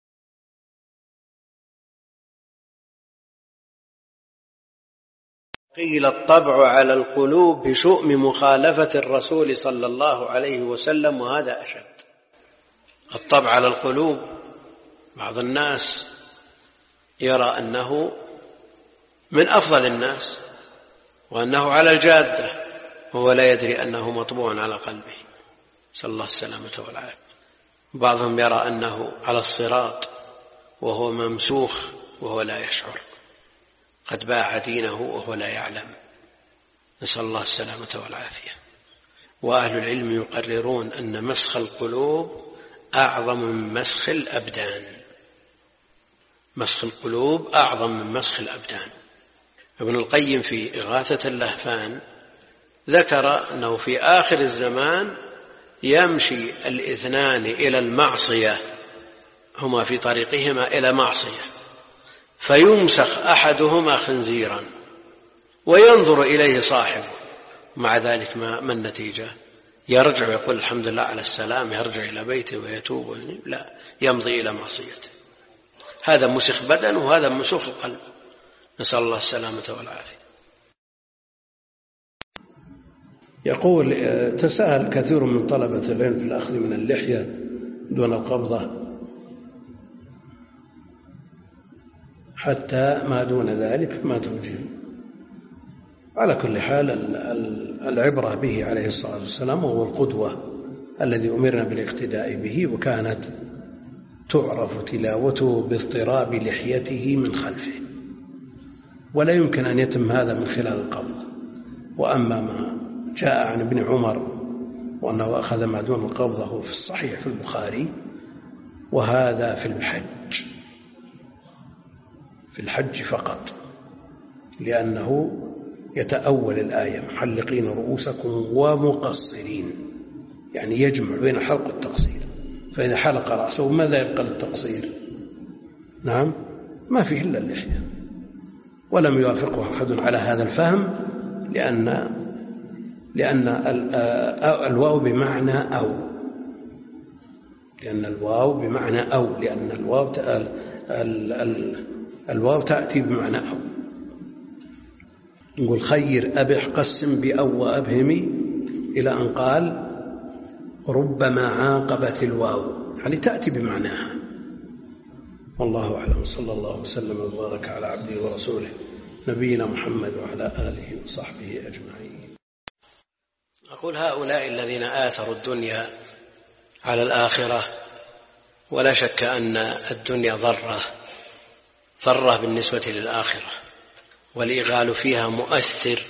قيل الطبع على القلوب بشؤم مخالفة الرسول صلى الله عليه وسلم، وهذا أشد. الطبع على القلوب، بعض الناس يرى أنه من أفضل الناس وأنه على الجادة وهو لا يدري أنه مطبوع على قلبه، صلى الله السلامة والعافية. بعضهم يرى أنه على الصراط وهو ممسوخ وهو لا يشعر، قد باع دينه وهو لا يعلم، نسأل الله السلامة والعافية. وأهل العلم يقررون أن مسخ القلوب أعظم من مسخ الأبدان، مسخ القلوب أعظم من مسخ الأبدان. ابن القيم في إغاثة اللهفان ذكر أنه في آخر الزمان يمشي الاثنان إلى المعصية، هما في طريقهما إلى معصية، فيمسخ أحدهما خنزيرا وينظر إليه صاحبه، مع ذلك ما, ما النتيجة؟ يرجع ويقول الحمد لله على السلام، يرجع إلى بيته ويتوب، لا، يمضي إلى معصيته. هذا مسخ بدن وهذا مسخ القلب، نسأل الله السلامة والعافية. يقول: تساءل كثير من طلبة العلم في الأخذ من اللحية دون القبضة، حتى ما دون ذلك ما توجه. على كل حال العبرة به عليه الصلاة والسلام وهو القدوة الذي أمرنا بالاقتداء به، وكانت تعرف تلاوته باضطراب لحيته من خلفه، ولا يمكن أن يتم هذا من خلال القبض. وأما ما جاء عن ابن عمر وأنه أخذ ما دون القبضة هو في الصحيح في البخاري، وهذا في الحج، في الحج فقط، لأنه يتأول الآية محلقين رؤوسكم ومقصرين، يعني يجمع بين الحلق والتقصير، فإذا حلق رأسه ماذا يبقى للتقصير؟ نعم ما فيه إلا اللحية. ولم يوافقه أحد على هذا الفهم، لأن لأن الواو بمعنى أو لأن الواو بمعنى أو لأن الواو الواو تأتي بمعنى أو. نقول خير أبح قسم بأو وأبهمي إلى أن قال ربما عاقبت الواو، يعني تأتي بمعناها. والله أعلم. صلى الله وسلم وبارك على عبده ورسوله نبينا محمد وعلى آله وصحبه أجمعين. أقول هؤلاء الذين آثروا الدنيا على الآخرة، ولا شك أن الدنيا ضرة ضرة بالنسبة للآخرة، والإغال فيها مؤثر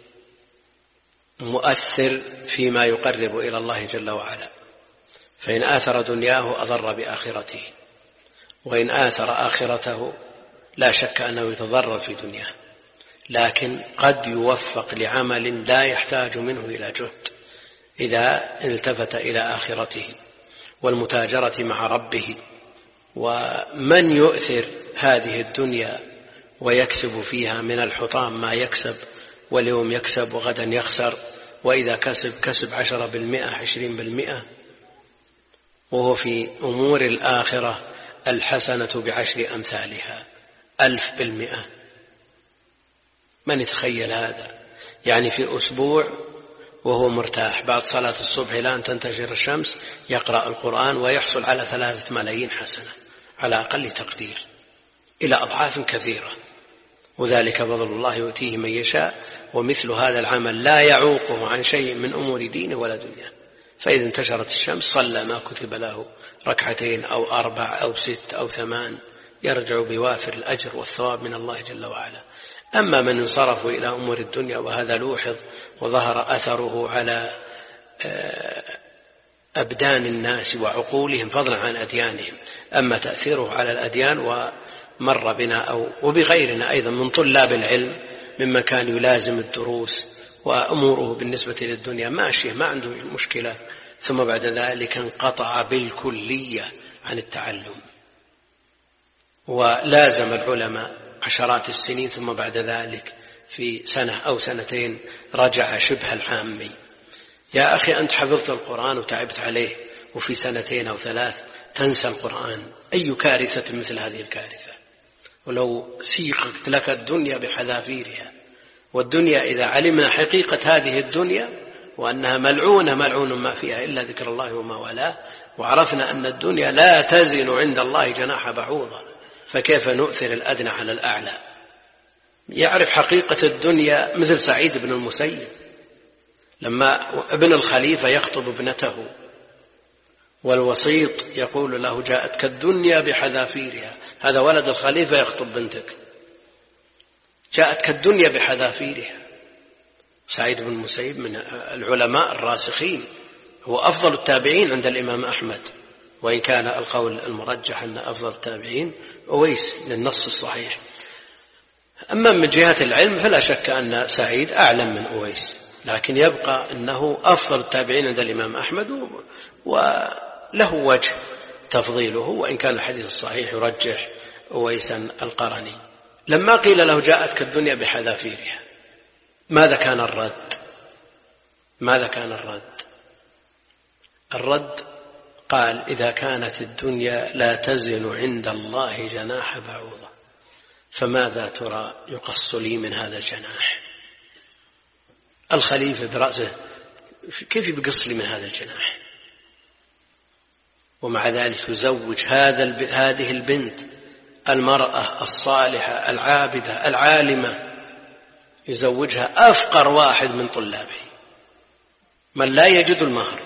مؤثر فيما يقرب إلى الله جل وعلا، فإن آثر دنياه أضر بآخرته، وإن آثر آخرته لا شك أنه يتضرر في دنياه، لكن قد يوفق لعمل لا يحتاج منه إلى جهد إذا التفت إلى آخرته والمتاجرة مع ربه. ومن يؤثر هذه الدنيا ويكسب فيها من الحطام ما يكسب، واليوم يكسب وغدا يخسر، وإذا كسب كسب عشرة بالمئة عشرين بالمئة، وهو في أمور الآخرة الحسنة بعشر أمثالها ألف بالمئة. من يتخيل هذا؟ يعني في أسبوع وهو مرتاح بعد صلاة الصبح إلى أن تنتشر الشمس يقرأ القرآن ويحصل على ثلاثة ملايين حسنة على أقل تقدير، إلى أضعاف كثيرة، وذلك فضل الله يؤتيه من يشاء. ومثل هذا العمل لا يعوقه عن شيء من أمور دينه ولا دنياه، فإذا انتشرت الشمس صلى ما كتب له ركعتين أو أربع أو ست أو ثمان، يرجع بوافر الأجر والثواب من الله جل وعلا. أما من انصرفوا إلى أمور الدنيا، وهذا لوحظ وظهر أثره على أبدان الناس وعقولهم فضلا عن أديانهم، أما تأثيره على الأديان ومر بنا أو وبغيرنا أيضا من طلاب العلم ممن كان يلازم الدروس وأموره بالنسبة للدنيا ماشية ما عنده مشكلة، ثم بعد ذلك انقطع بالكلية عن التعلم، ولازم العلماء عشرات السنين، ثم بعد ذلك في سنة أو سنتين رجع شبه العامي. يا أخي أنت حفظت القرآن وتعبت عليه، وفي سنتين أو ثلاث تنسى القرآن، أي كارثة مثل هذه الكارثة؟ ولو سيقت لك الدنيا بحذافيرها. والدنيا إذا علمنا حقيقة هذه الدنيا وأنها ملعونة ملعون ما فيها إلا ذكر الله وما والاه، وعرفنا أن الدنيا لا تزن عند الله جناح بعوضة، فكيف نؤثر الأدنى على الأعلى؟ يعرف حقيقة الدنيا مثل سعيد بن المسيب لما ابن الخليفة يخطب ابنته والوسيط يقول له جاءتك الدنيا بحذافيرها، هذا ولد الخليفة يخطب بنتك، جاءتك الدنيا بحذافيرها. سعيد بن المسيب من العلماء الراسخين، هو أفضل التابعين عند الإمام أحمد، وإن كان القول المرجح أن أفضل التابعين أويس للنص الصحيح. أما من جهة العلم فلا شك أن سعيد أعلم من أويس، لكن يبقى أنه أفضل التابعين عند الإمام أحمد، وله وجه تفضيله، وإن كان الحديث الصحيح يرجح أويسا القرني. لما قيل له جاءتك الدنيا بحذافيرها ماذا كان الرد؟ ماذا كان الرد؟ الرد قال إذا كانت الدنيا لا تزن عند الله جناح بعوضة فماذا ترى يقص لي من هذا الجناح؟ الخليفة برأسه كيف يقص لي من هذا الجناح؟ ومع ذلك يزوج هذا هذه البنت المرأة الصالحة العابدة العالمة، يزوجها أفقر واحد من طلابه من لا يجد المهر،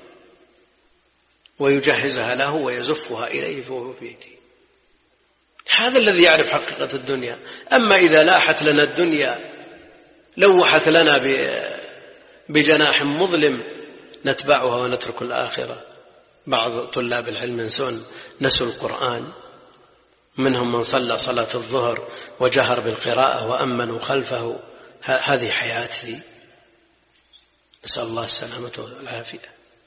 ويجهزها له ويزفها إليه وهو في يده. هذا الذي يعرف حقيقة الدنيا. أما إذا لاحت لنا الدنيا لوحت لنا بجناح مظلم نتبعها ونترك الآخرة. بعض طلاب العلم ينسون نسوا القرآن، منهم من صلى صلاة الظهر وجهر بالقراءة وأمنوا خلفه هذه حياتي، نسأل الله السلامة والعافية.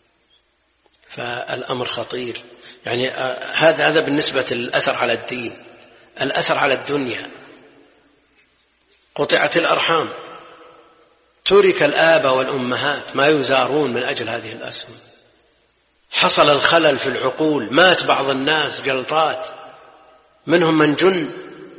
فالأمر خطير. يعني هذا هذا بالنسبة للأثر على الدين. الأثر على الدنيا، قطعت الأرحام، ترك الآباء والأمهات ما يزارون من أجل هذه الأسهم، حصل الخلل في العقول، مات بعض الناس جلطات، منهم من جن.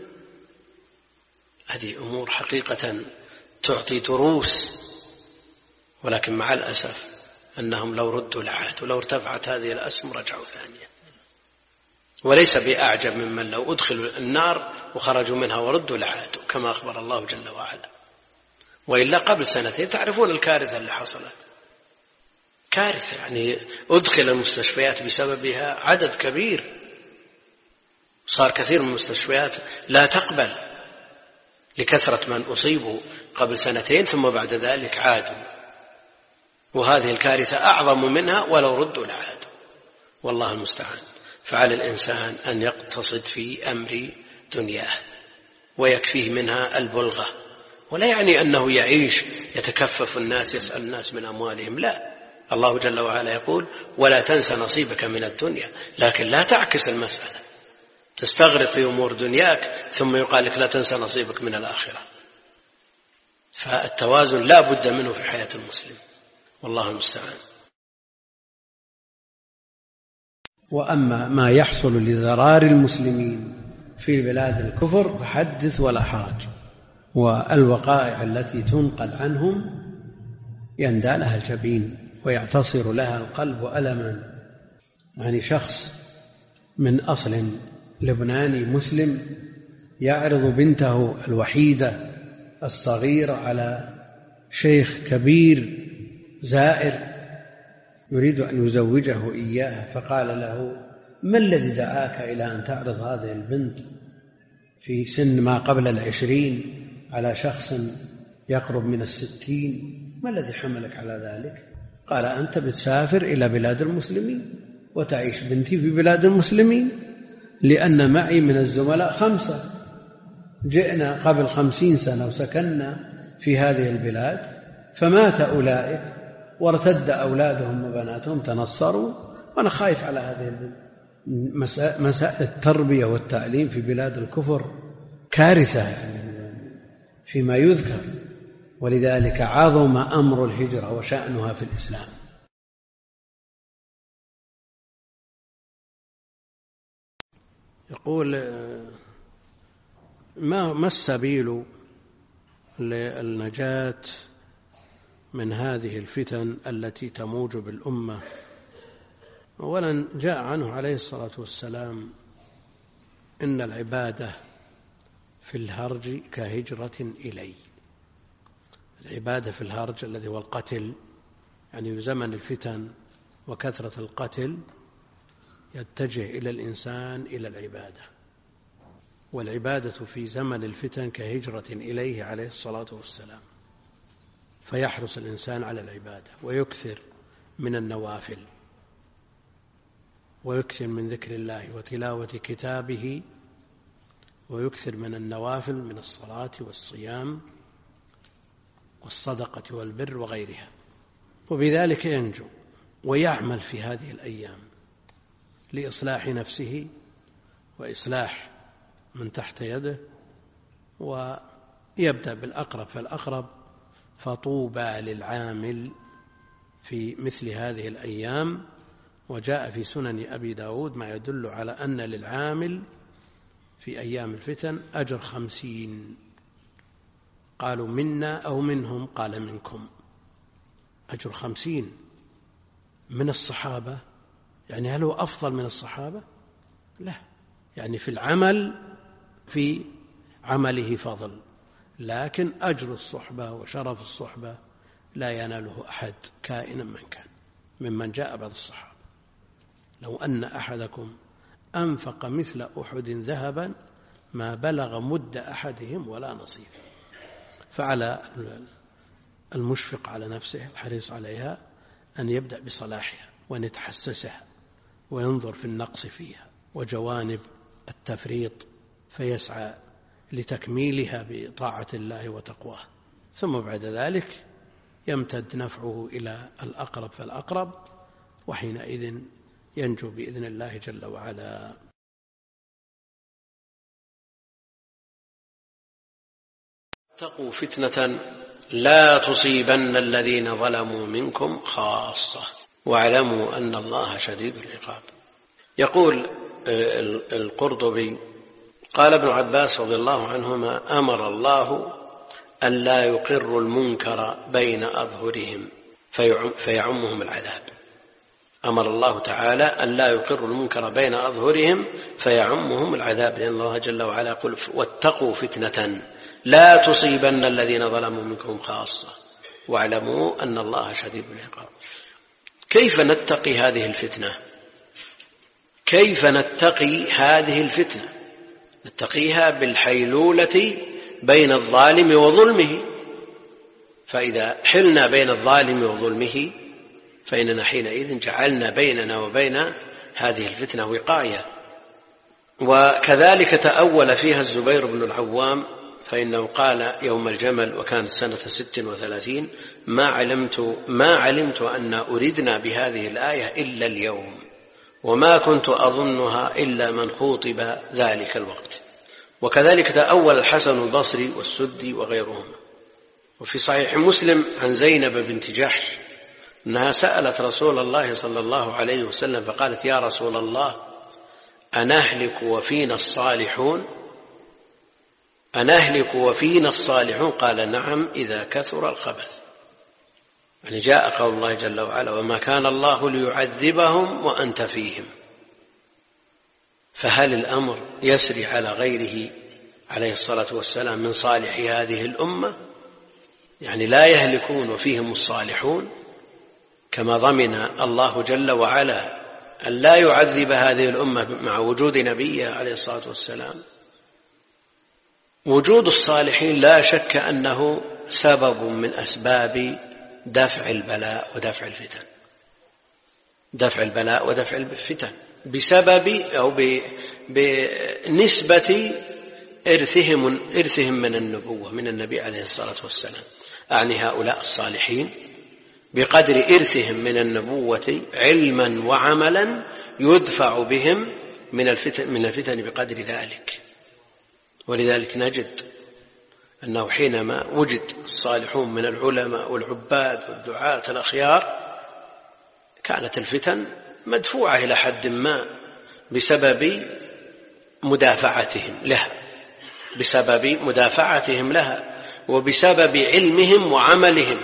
هذه أمور حقيقة تعطي دروس، ولكن مع الأسف أنهم لو ردوا لعادوا، لو ارتفعت هذه الأسهم رجعوا ثانية. وليس بأعجب ممن لو أدخلوا النار وخرجوا منها وردوا لعادوا، كما أخبر الله جل وعلا. وإلا قبل سنتين تعرفون الكارثة اللي حصلت، كارثة يعني أدخل المستشفيات بسببها عدد كبير، صار كثير من المستشفيات لا تقبل لكثرة من أصيبوا قبل سنتين ثم بعد ذلك عادوا، وهذه الكارثة أعظم منها ولو ردوا لعادوا، والله المستعان. فعلى الإنسان أن يقتصد في أمر دنياه ويكفيه منها البلغة، ولا يعني أنه يعيش يتكفف الناس يسأل الناس من أموالهم، لا. الله جل وعلا يقول ولا تنسى نصيبك من الدنيا، لكن لا تعكس المسألة تستغرق في أمور دنياك ثم يقال لك لا تنسى نصيبك من الآخرة. فالتوازن لا بد منه في حياة المسلم، والله المستعان. وأما ما يحصل لضرار المسلمين في بلاد الكفر فحدث ولا حرج، والوقائع التي تنقل عنهم يندى لها الجبين ويعتصر لها القلب ألما. يعني شخص من أصل لبناني مسلم يعرض بنته الوحيدة الصغيرة على شيخ كبير زائر يريد أن يزوجه إياها، فقال له ما الذي دعاك إلى أن تعرض هذه البنت في سن ما قبل العشرين على شخص يقرب من الستين؟ ما الذي حملك على ذلك؟ قال أنت بتسافر إلى بلاد المسلمين وتعيش بنتي في بلاد المسلمين، لأن معي من الزملاء خمسة جئنا قبل خمسين سنة وسكننا في هذه البلاد، فمات أولئك وارتد أولادهم وبناتهم تنصروا، وأنا خايف على هذه البلاد. مسائل التربية والتعليم في بلاد الكفر كارثة فيما يذكر، ولذلك عظم أمر الهجرة وشأنها في الإسلام. يقول ما ما السبيل للنجاة من هذه الفتن التي تموج بالأمة؟ أولا جاء عنه عليه الصلاة والسلام إن العبادة في الهرج كهجرة إلي. العبادة في الهرج الذي هو القتل، يعني زمن الفتن وكثرة القتل يتجه إلى الإنسان إلى العبادة، والعبادة في زمن الفتن كهجرة إليه عليه الصلاة والسلام، فيحرص الإنسان على العبادة ويكثر من النوافل ويكثر من ذكر الله وتلاوة كتابه ويكثر من النوافل من الصلاة والصيام والصدقة والبر وغيرها، وبذلك ينجو ويعمل في هذه الأيام لإصلاح نفسه وإصلاح من تحت يده، ويبدأ بالأقرب فالأقرب. فطوبى للعامل في مثل هذه الأيام. وجاء في سنن أبي داود ما يدل على أن للعامل في أيام الفتن أجر خمسين. قالوا منا أو منهم؟ قال منكم. أجر خمسين من الصحابة، يعني هل هو أفضل من الصحابة؟ لا، يعني في العمل في عمله فضل، لكن أجر الصحبة وشرف الصحبة لا يناله أحد كائنا من كان ممن جاء بعد الصحابة. لو أن أحدكم أنفق مثل أحد ذهبا ما بلغ مد أحدهم ولا نصيف. فعلى المشفق على نفسه الحريص عليها أن يبدأ بصلاحها وأن يتحسسها وينظر في النقص فيها وجوانب التفريط، فيسعى لتكميلها بطاعة الله وتقواه. ثم بعد ذلك يمتد نفعه إلى الأقرب فالأقرب، وحينئذ ينجو بإذن الله جل وعلا. اتقوا فتنة لا تصيبن الذين ظلموا منكم خاصة واعلموا أن الله شديد العقاب. يقول القرطبي قال ابن عباس رضي الله عنهما: أمر الله أن لا يقر المنكر بين أظهرهم فيعمهم العذاب. أمر الله تعالى أن لا يقر المنكر بين أظهرهم فيعمهم العذاب، لأن الله جل وعلا يقول: واتقوا فتنة لا تصيبن الذين ظلموا منكم خاصة واعلموا أن الله شديد العقاب. كيف نتقي هذه الفتنة؟ كيف نتقي هذه الفتنة؟ نتقيها بالحيلولة بين الظالم وظلمه، فإذا حلنا بين الظالم وظلمه فإننا حينئذ جعلنا بيننا وبين هذه الفتنة وقاية. وكذلك تأول فيها الزبير بن العوام، فإنه قال يوم الجمل وكانت سنة ست وثلاثين: ما علمت, ما علمت أن أردنا بهذه الآية إلا اليوم، وما كنت أظنها إلا من خوطب ذلك الوقت. وكذلك تأول الحسن البصري والسدي وغيرهم. وفي صحيح مسلم عن زينب بنت جحش أنها سألت رسول الله صلى الله عليه وسلم فقالت: يا رسول الله، أنهلك وفينا الصالحون؟ أنهلك وفينا الصالحون؟ قال: نعم، إذا كثر الخبث. يعني جاء قول الله جل وعلا: وما كان الله ليعذبهم وأنت فيهم. فهل الأمر يسري على غيره عليه الصلاة والسلام من صالح هذه الأمة؟ يعني لا يهلكون وفيهم الصالحون، كما ضمن الله جل وعلا أن لا يعذب هذه الأمة مع وجود نبيه عليه الصلاة والسلام. وجود الصالحين لا شك أنه سبب من أسباب دفع البلاء ودفع الفتن، دفع البلاء ودفع الفتن بسبب أو بنسبة إرثهم, إرثهم من النبوة من النبي عليه الصلاة والسلام. أعني هؤلاء الصالحين بقدر إرثهم من النبوة علما وعملا يدفع بهم من الفتن, من الفتن بقدر ذلك. ولذلك نجد أنه حينما وجد الصالحون من العلماء والعباد والدعاة الأخيار كانت الفتن مدفوعة إلى حد ما بسبب مدافعتهم لها بسبب مدافعتهم لها وبسبب علمهم وعملهم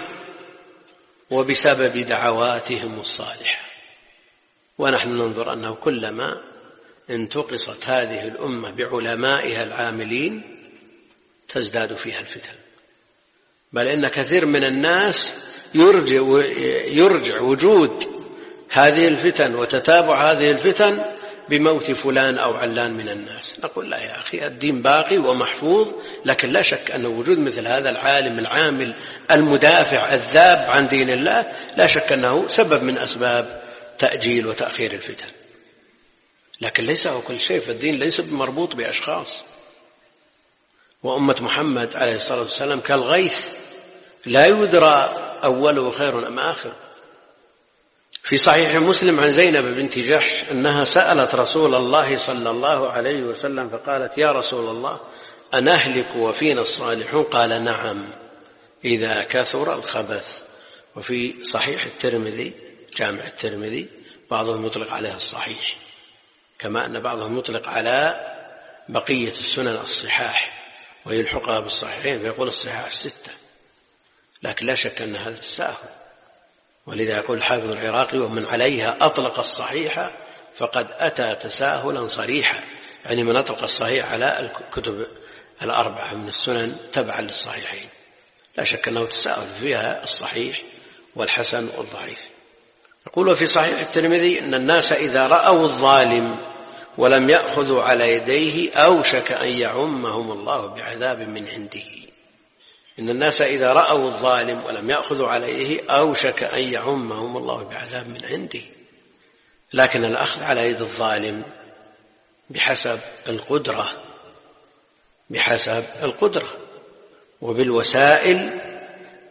وبسبب دعواتهم الصالحة. ونحن ننظر أنه كلما انتقصت هذه الأمة بعلمائها العاملين تزداد فيها الفتن، بل إن كثير من الناس يرجع, يرجع وجود هذه الفتن وتتابع هذه الفتن بموت فلان أو علان من الناس. نقول: لا يا أخي، الدين باقي ومحفوظ، لكن لا شك أن وجود مثل هذا العالم العامل المدافع الذاب عن دين الله لا شك أنه سبب من أسباب تأجيل وتأخير الفتن. لكن ليس هو كل شيء، فالدين ليس مربوط بأشخاص. وأمة محمد عليه الصلاة والسلام كالغيث لا يدرى أوله خير أم آخر. في صحيح مسلم عن زينب بنت جحش أنها سألت رسول الله صلى الله عليه وسلم فقالت: يا رسول الله، أنهلك وفينا الصالحون؟ قال: نعم، إذا كثر الخبث. وفي صحيح الترمذي جامع الترمذي بعضهم يطلق عليها الصحيح، كما أن بعضهم يطلق على بقية السنن الصحاح ويلحقها بالصحيحين فيقول الصحاح الستة. لكن لا شك أن هذا تساهل، ولذا يقول الحافظ العراقي: ومن عليها أطلق الصحيح فقد أتى تساهلا صريحا. يعني من أطلق الصحيح على الكتب الأربعة من السنن تبعا للصحيحين. لا شك أنه تساهل فيها الصحيح والحسن والضعيف. يقول: وفي صحيح الترمذي أن الناس إذا رأوا الظالم ولم يأخذوا على يديه أوشك أن يعمهم الله بعذاب من عنده. إن الناس إذا رأوا الظالم ولم يأخذوا عليه أوشك أن يعمهم الله بعذاب من عنده. لكن الأخذ على يد الظالم بحسب القدرة بحسب القدرة وبالوسائل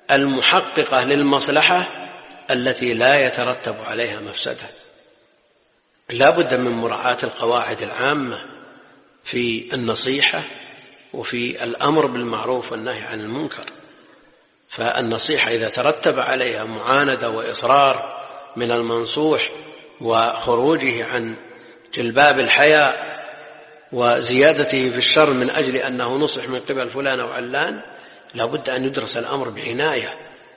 المحققة للمصلحة التي لا يترتب عليها مفسدة. لا بد من مراعاة القواعد العامة في النصيحة وفي الأمر بالمعروف والنهي عن المنكر. فالنصيحة إذا ترتب عليها معاندة وإصرار من المنصوح وخروجه عن جلباب الحياء وزيادته في الشر من أجل أنه نصح من قبل فلان أو علان، لا بد أن يدرس الأمر بعناية.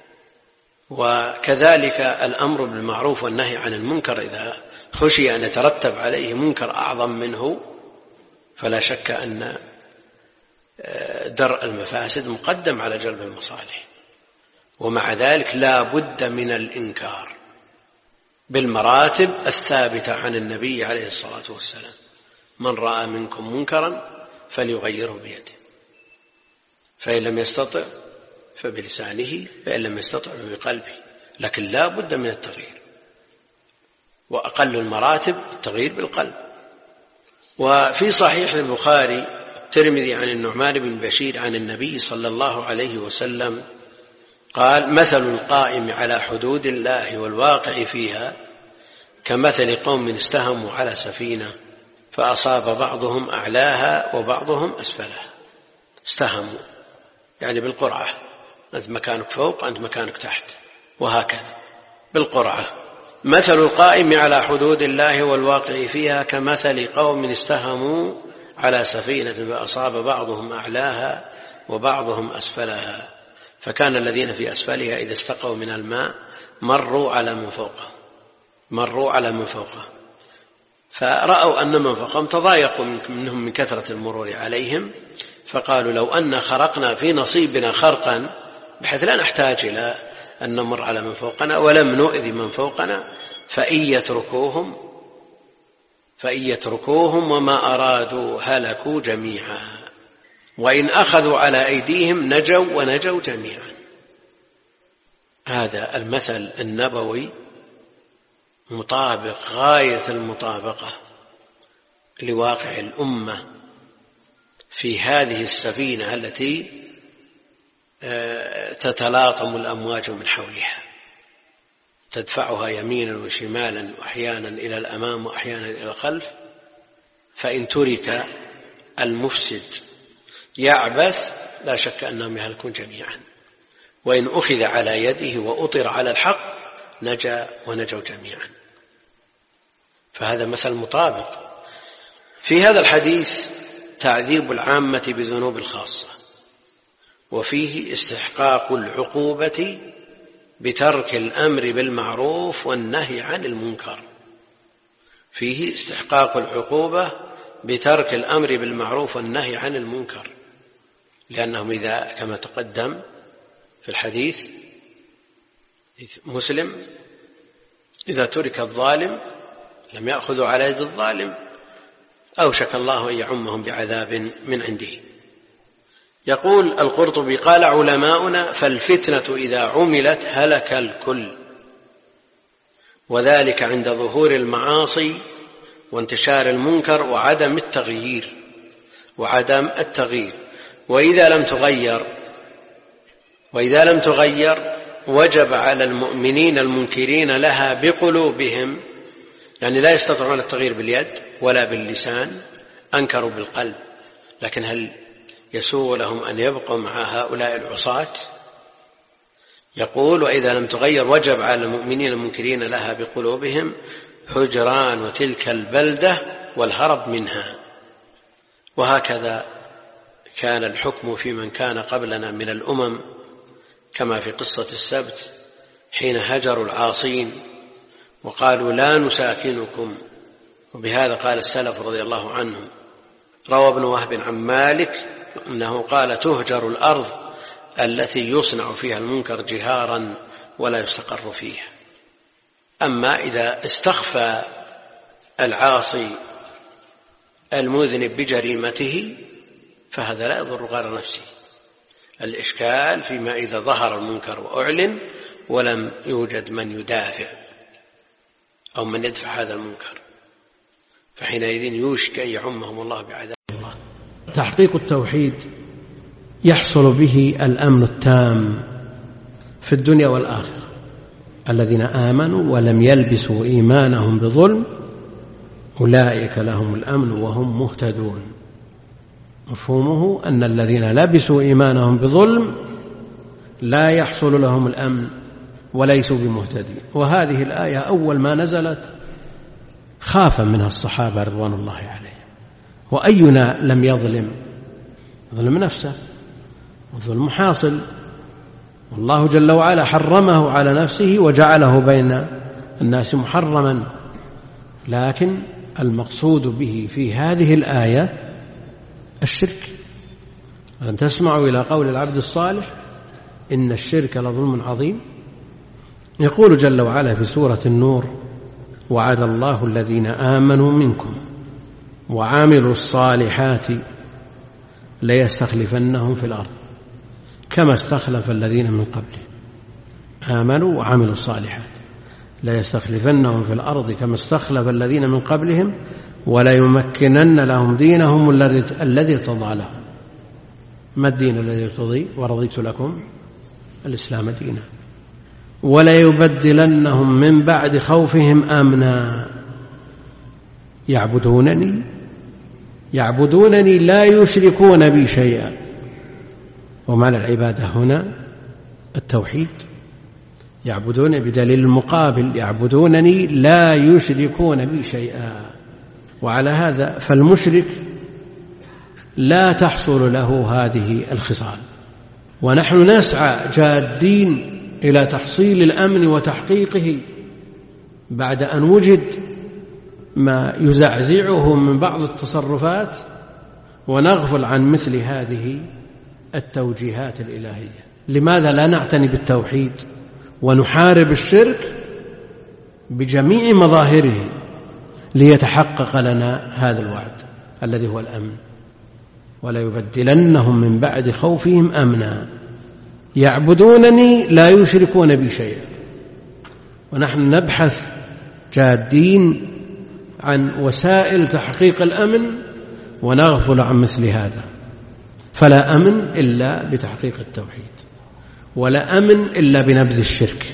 وكذلك الأمر بالمعروف والنهي عن المنكر إذا خشي أن يترتب عليه منكر أعظم منه فلا شك أن درء المفاسد مقدم على جلب المصالح. ومع ذلك لا بد من الإنكار بالمراتب الثابتة عن النبي عليه الصلاة والسلام: من رأى منكم منكرا فليغيره بيده، فإن لم يستطع فبلسانه، فإن لم يستطع فبقلبه. لكن لا بد من التغيير، وأقل المراتب التغيير بالقلب. وفي صحيح البخاري الترمذي عن النعمان بن بشير عن النبي صلى الله عليه وسلم قال: مثل القائم على حدود الله والواقع فيها كمثل قوم استهموا على سفينة فأصاب بعضهم أعلاها وبعضهم أسفلها. استهموا يعني بالقرعة، أنت مكانك فوق أنت مكانك تحت، وهكذا بالقرعة. مثل القائم على حدود الله والواقع فيها كمثل قوم استهموا على سفينة فأصاب بعضهم أعلاها وبعضهم أسفلها، فكان الذين في أسفلها إذا استقوا من الماء مروا على من فوقه مروا على من فوقه فرأوا أن من فوقهم تضايقوا منهم من كثرة المرور عليهم، فقالوا: لو أن خرقنا في نصيبنا خرقا بحيث لا نحتاج إلى أن نمر على من فوقنا ولم نؤذي من فوقنا فإن يتركوهم فإن يتركوهم وما أرادوا هلكوا جميعا، وإن أخذوا على أيديهم نجوا ونجوا جميعا. هذا المثل النبوي مطابق غاية المطابقة لواقع الأمة في هذه السفينة التي تتلاطم الأمواج من حولها، تدفعها يمينا وشمالا وأحيانا إلى الأمام وأحيانا إلى الخلف، فإن ترك المفسد يعبث لا شك أنهم يهلكون جميعا، وإن أخذ على يده وأطر على الحق نجا ونجوا جميعا. فهذا مثل مطابق. في هذا الحديث تعذيب العامة بذنوب الخاصة، وفيه استحقاق العقوبة بترك الأمر بالمعروف والنهي عن المنكر. فيه استحقاق العقوبة بترك الأمر بالمعروف والنهي عن المنكر، لأنهم إذا كما تقدم في الحديث مسلم إذا ترك الظالم لم يأخذوا على يد الظالم أوشك الله أن يعمهم بعذاب من عنده. يقول القرطبي: قال علماؤنا: فالفتنة إذا عملت هلك الكل، وذلك عند ظهور المعاصي وانتشار المنكر وعدم التغيير وعدم التغيير وإذا لم تغير وإذا لم تغير وجب على المؤمنين المنكرين لها بقلوبهم، يعني لا يستطيعون التغيير باليد ولا باللسان، أنكروا بالقلب، لكن هل يسوغ لهم أن يبقوا مع هؤلاء العصاة؟ يقول: وإذا لم تغير وجب على المؤمنين المنكرين لها بقلوبهم هجران تلك البلدة والهرب منها. وهكذا كان الحكم في من كان قبلنا من الأمم، كما في قصة السبت حين هجروا العاصين وقالوا: لا نساكنكم. وبهذا قال السلف رضي الله عنهم. روى ابن وهب عن مالك أنه قال: تهجر الأرض التي يصنع فيها المنكر جهارا ولا يستقر فيها. أما إذا استخفى العاصي المذنب بجريمته فهذا لا يضر غير نفسه. الإشكال فيما إذا ظهر المنكر وأعلن ولم يوجد من يدافع أو من يدفع هذا المنكر، فحينئذ يوشك أن يعمهم الله بعذاب الله. تحقيق التوحيد يحصل به الأمن التام في الدنيا والآخرة. الذين آمنوا ولم يلبسوا إيمانهم بظلم أولئك لهم الأمن وهم مهتدون. مفهومه أن الذين لبسوا إيمانهم بظلم لا يحصل لهم الأمن وليسوا بمهتدين. وهذه الآية أول ما نزلت خاف منها الصحابة رضوان الله عليهم. وأينا لم يظلم ظلم نفسه، والظلم حاصل، والله جل وعلا حرمه على نفسه وجعله بين الناس محرما. لكن المقصود به في هذه الآية الشرك. أن تسمعوا إلى قول العبد الصالح إن الشرك لظلم عظيم. يقول جل وعلا في سورة النور وعد الله الذين آمنوا منكم وعملوا الصالحات ليستخلفنهم في الأرض كما استخلف الذين من قبلهم. آمنوا وعملوا الصالحات ليستخلفنهم في الأرض كما استخلف الذين من قبلهم وليمكنن لهم دينهم الذي ارتضى لهم. ما الدين الذي ارتضي؟ ورضيت لكم الإسلام دينا. وليبدلنهم من بعد خوفهم أمنا يعبدونني يعبدونني لا يشركون بي شيئا. ومعنى العبادة هنا التوحيد. يعبدون بدليل المقابل يعبدونني لا يشركون بي شيئا. وعلى هذا فالمشرك لا تحصل له هذه الخصال. ونحن نسعى جادين إلى تحصيل الأمن وتحقيقه بعد أن وجد ما يزعزعه من بعض التصرفات، ونغفل عن مثل هذه التوجيهات الإلهية. لماذا لا نعتني بالتوحيد ونحارب الشرك بجميع مظاهره ليتحقق لنا هذا الوعد الذي هو الأمن؟ ولا يبدلنهم من بعد خوفهم أمنا يعبدونني لا يشركون بي شيئا. ونحن نبحث جادين عن وسائل تحقيق الأمن ونغفل عن مثل هذا. فلا أمن إلا بتحقيق التوحيد، ولا أمن إلا بنبذ الشرك.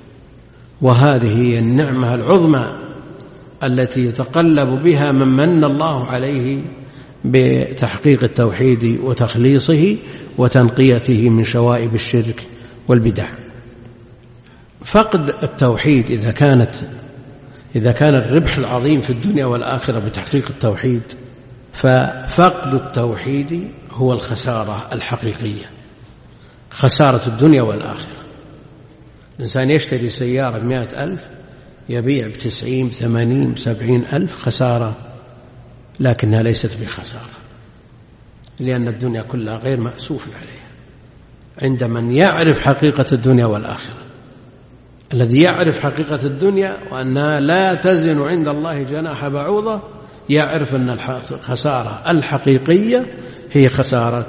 وهذه هي النعمة العظمى التي يتقلب بها من من الله عليه بتحقيق التوحيد وتخليصه وتنقيته من شوائب الشرك والبدع. فقد التوحيد إذا كانت إذا كان الربح العظيم في الدنيا والآخرة بتحقيق التوحيد، ففقد التوحيد هو الخسارة الحقيقية، خسارة الدنيا والآخرة. الإنسان يشتري سيارة بمائة ألف يبيع بتسعين بثمانين بسبعين ألف، خسارة، لكنها ليست بخسارة، لأن الدنيا كلها غير مأسوف عليها. عند من يعرف حقيقة الدنيا والآخرة، الذي يعرف حقيقة الدنيا وأنها لا تزن عند الله جناح بعوضة، يعرف أن الخسارة الحقيقية هي خسارة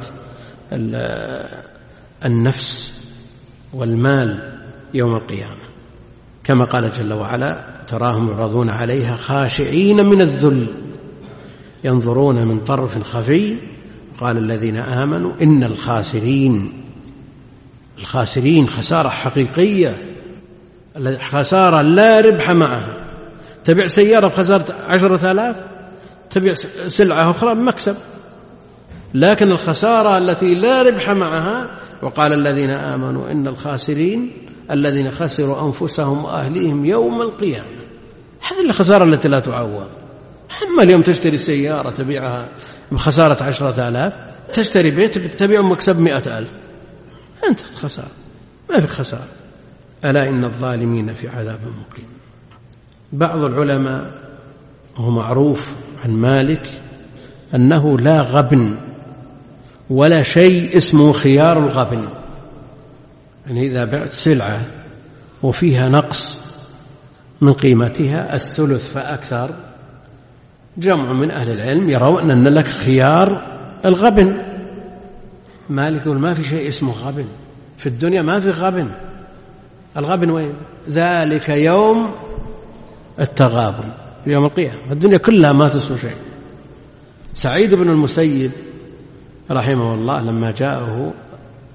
النفس والمال يوم القيامة. كما قال جل وعلا تراهم يعرضون عليها خاشعين من الذل ينظرون من طرف خفي قال الذين آمنوا إن الخاسرين الخاسرين خسارة حقيقية، خسارة لا ربح معها. تبيع سيارة بخسارة عشرة آلاف، تبيع سلعة أخرى بمكسب. لكن الخسارة التي لا ربح معها، وقال الذين آمنوا إن الخاسرين الذين خسروا أنفسهم وأهليهم يوم القيامة. هذه الخسارة التي لا تعوض. أما اليوم تشتري سيارة تبيعها بخسارة عشرة آلاف، تشتري بيت تبيع مكسب مئة ألف، أنت خسارة، ما في خسارة. ألا إن الظالمين في عذاب مقيم. بعض العلماء وهو معروف عن مالك أنه لا غبن ولا شيء اسمه خيار الغبن. يعني إذا بعت سلعة وفيها نقص من قيمتها الثلث فأكثر، جمع من أهل العلم يرون أن لك خيار الغبن. مالك يقول ما في شيء اسمه غبن في الدنيا، ما في غبن. الغبن وين؟ ذلك يوم التغابن، يوم القيامة. الدنيا كلها ما تسوى شيء. سعيد بن المسيب رحمه الله لما جاءه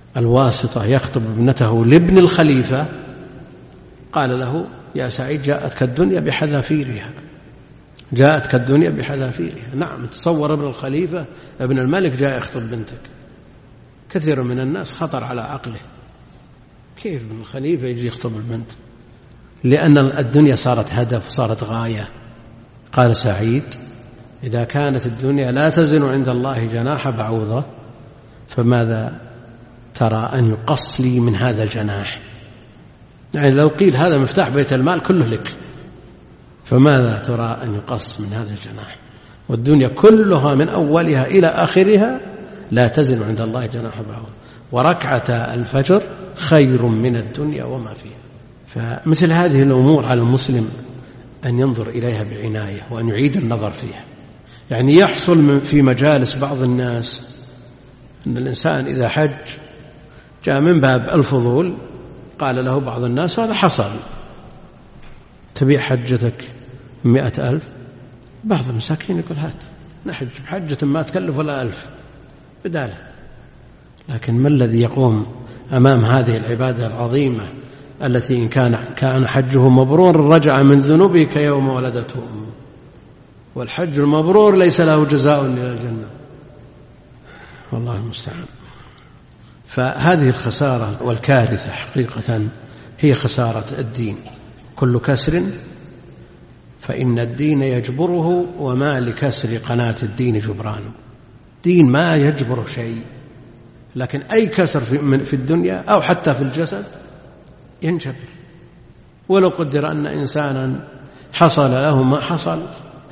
الواسطة يخطب ابنته لابن الخليفة قال له يا سعيد جاءتك الدنيا بحذافيرها، جاءتك الدنيا بحذافيرها. نعم، تصور ابن الخليفة ابن الملك جاء يخطب بنتك. كثير من الناس خطر على عقله، كيف ابن الخليفة يجي يخطب البنت؟ لأن الدنيا صارت هدف وصارت غاية. قال سعيد إذا كانت الدنيا لا تزن عند الله جناح بعوضة فماذا ترى أن يقص لي من هذا الجناح؟ يعني لو قيل هذا مفتاح بيت المال كله لك، فماذا ترى أن يقص من هذا الجناح؟ والدنيا كلها من أولها إلى آخرها لا تزن عند الله جناح بعوضة، وركعة الفجر خير من الدنيا وما فيها. فمثل هذه الأمور على المسلم أن ينظر إليها بعناية وأن يعيد النظر فيها. يعني يحصل في مجالس بعض الناس أن الإنسان إذا حج جاء من باب الفضول قال له بعض الناس هذا حصل، تبيع حجتك مئة ألف؟ بعض المساكين يقول هات نحج بحجة ما تكلف ولا ألف بداله. لكن ما الذي يقوم أمام هذه العبادة العظيمة التي إن كان كان حجه مبرور رجع من ذنوبه كيوم ولدته أمه، والحج المبرور ليس له جزاء إلا الجنة، والله المستعان. فهذه الخسارة والكارثة حقيقة هي خسارة الدين. كل كسر فإن الدين يجبره وما لكسر قناة الدين جبران. دين ما يجبر شيء، لكن أي كسر في الدنيا أو حتى في الجسد ينجبر. ولو قدر أن إنسانا حصل له ما حصل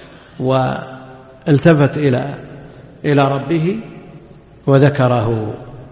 والتفت إلى إلى ربه وذكره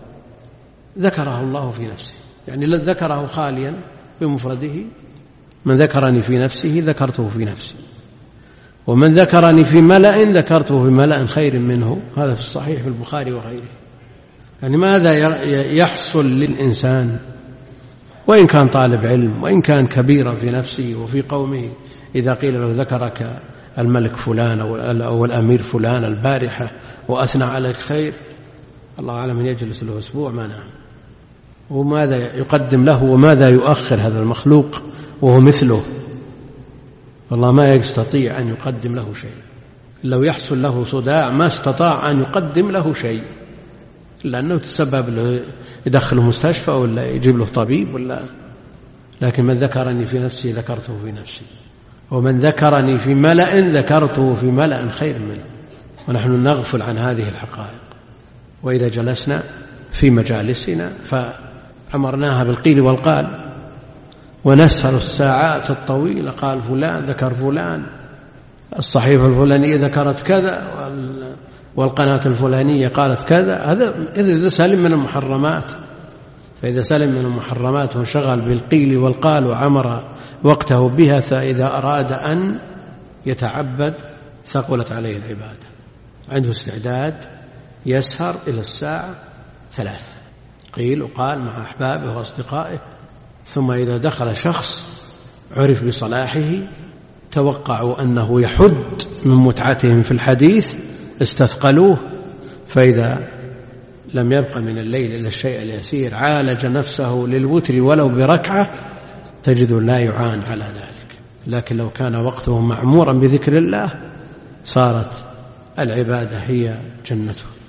ذكره الله في نفسه، يعني ذكره خاليا بمفرده، من ذكرني في نفسه ذكرته في نفسي، ومن ذكرني في ملأ ذكرته في ملأ خير منه. هذا في الصحيح في البخاري وغيره. يعني ماذا يحصل للإنسان وإن كان طالب علم وإن كان كبيرا في نفسه وفي قومه إذا قيل له ذكرك الملك فلان أو الأمير فلان البارحة وأثنى عليك خير، الله أعلم من يجلس له أسبوع ما نام. وماذا يقدم له وماذا يؤخر هذا المخلوق وهو مثله؟ والله ما يستطيع أن يقدم له شيء. لو يحصل له صداع ما استطاع أن يقدم له شيء، لأنه تسبب له يدخله مستشفى ولا يجيب له طبيب ولا. لكن من ذكرني في نفسي ذكرته في نفسي، ومن ذكرني في ملأ ذكرته في ملأ خير منه. ونحن نغفل عن هذه الحقائق، وإذا جلسنا في مجالسنا فأمرناها بالقيل والقال ونسهر الساعات الطويلة، قال فلان ذكر فلان، الصحيفة الفلانية ذكرت كذا، والقناة الفلانية قالت كذا. هذا إذا سلم من المحرمات. فإذا سلم من المحرمات وانشغل بالقيل والقال وعمر وقته بها، فإذا أراد أن يتعبد ثقلت عليه العبادة. عنده استعداد يسهر إلى الساعة ثلاث قيل وقال مع أحبابه وأصدقائه، ثم إذا دخل شخص عرف بصلاحه توقعوا أنه يحد من متعتهم في الحديث استثقلوه، فإذا لم يبق من الليل إلا الشيء اليسير عالج نفسه للوتر ولو بركعة، تجد لا يعان على ذلك. لكن لو كان وقته معمورا بذكر الله صارت العبادة هي جنته.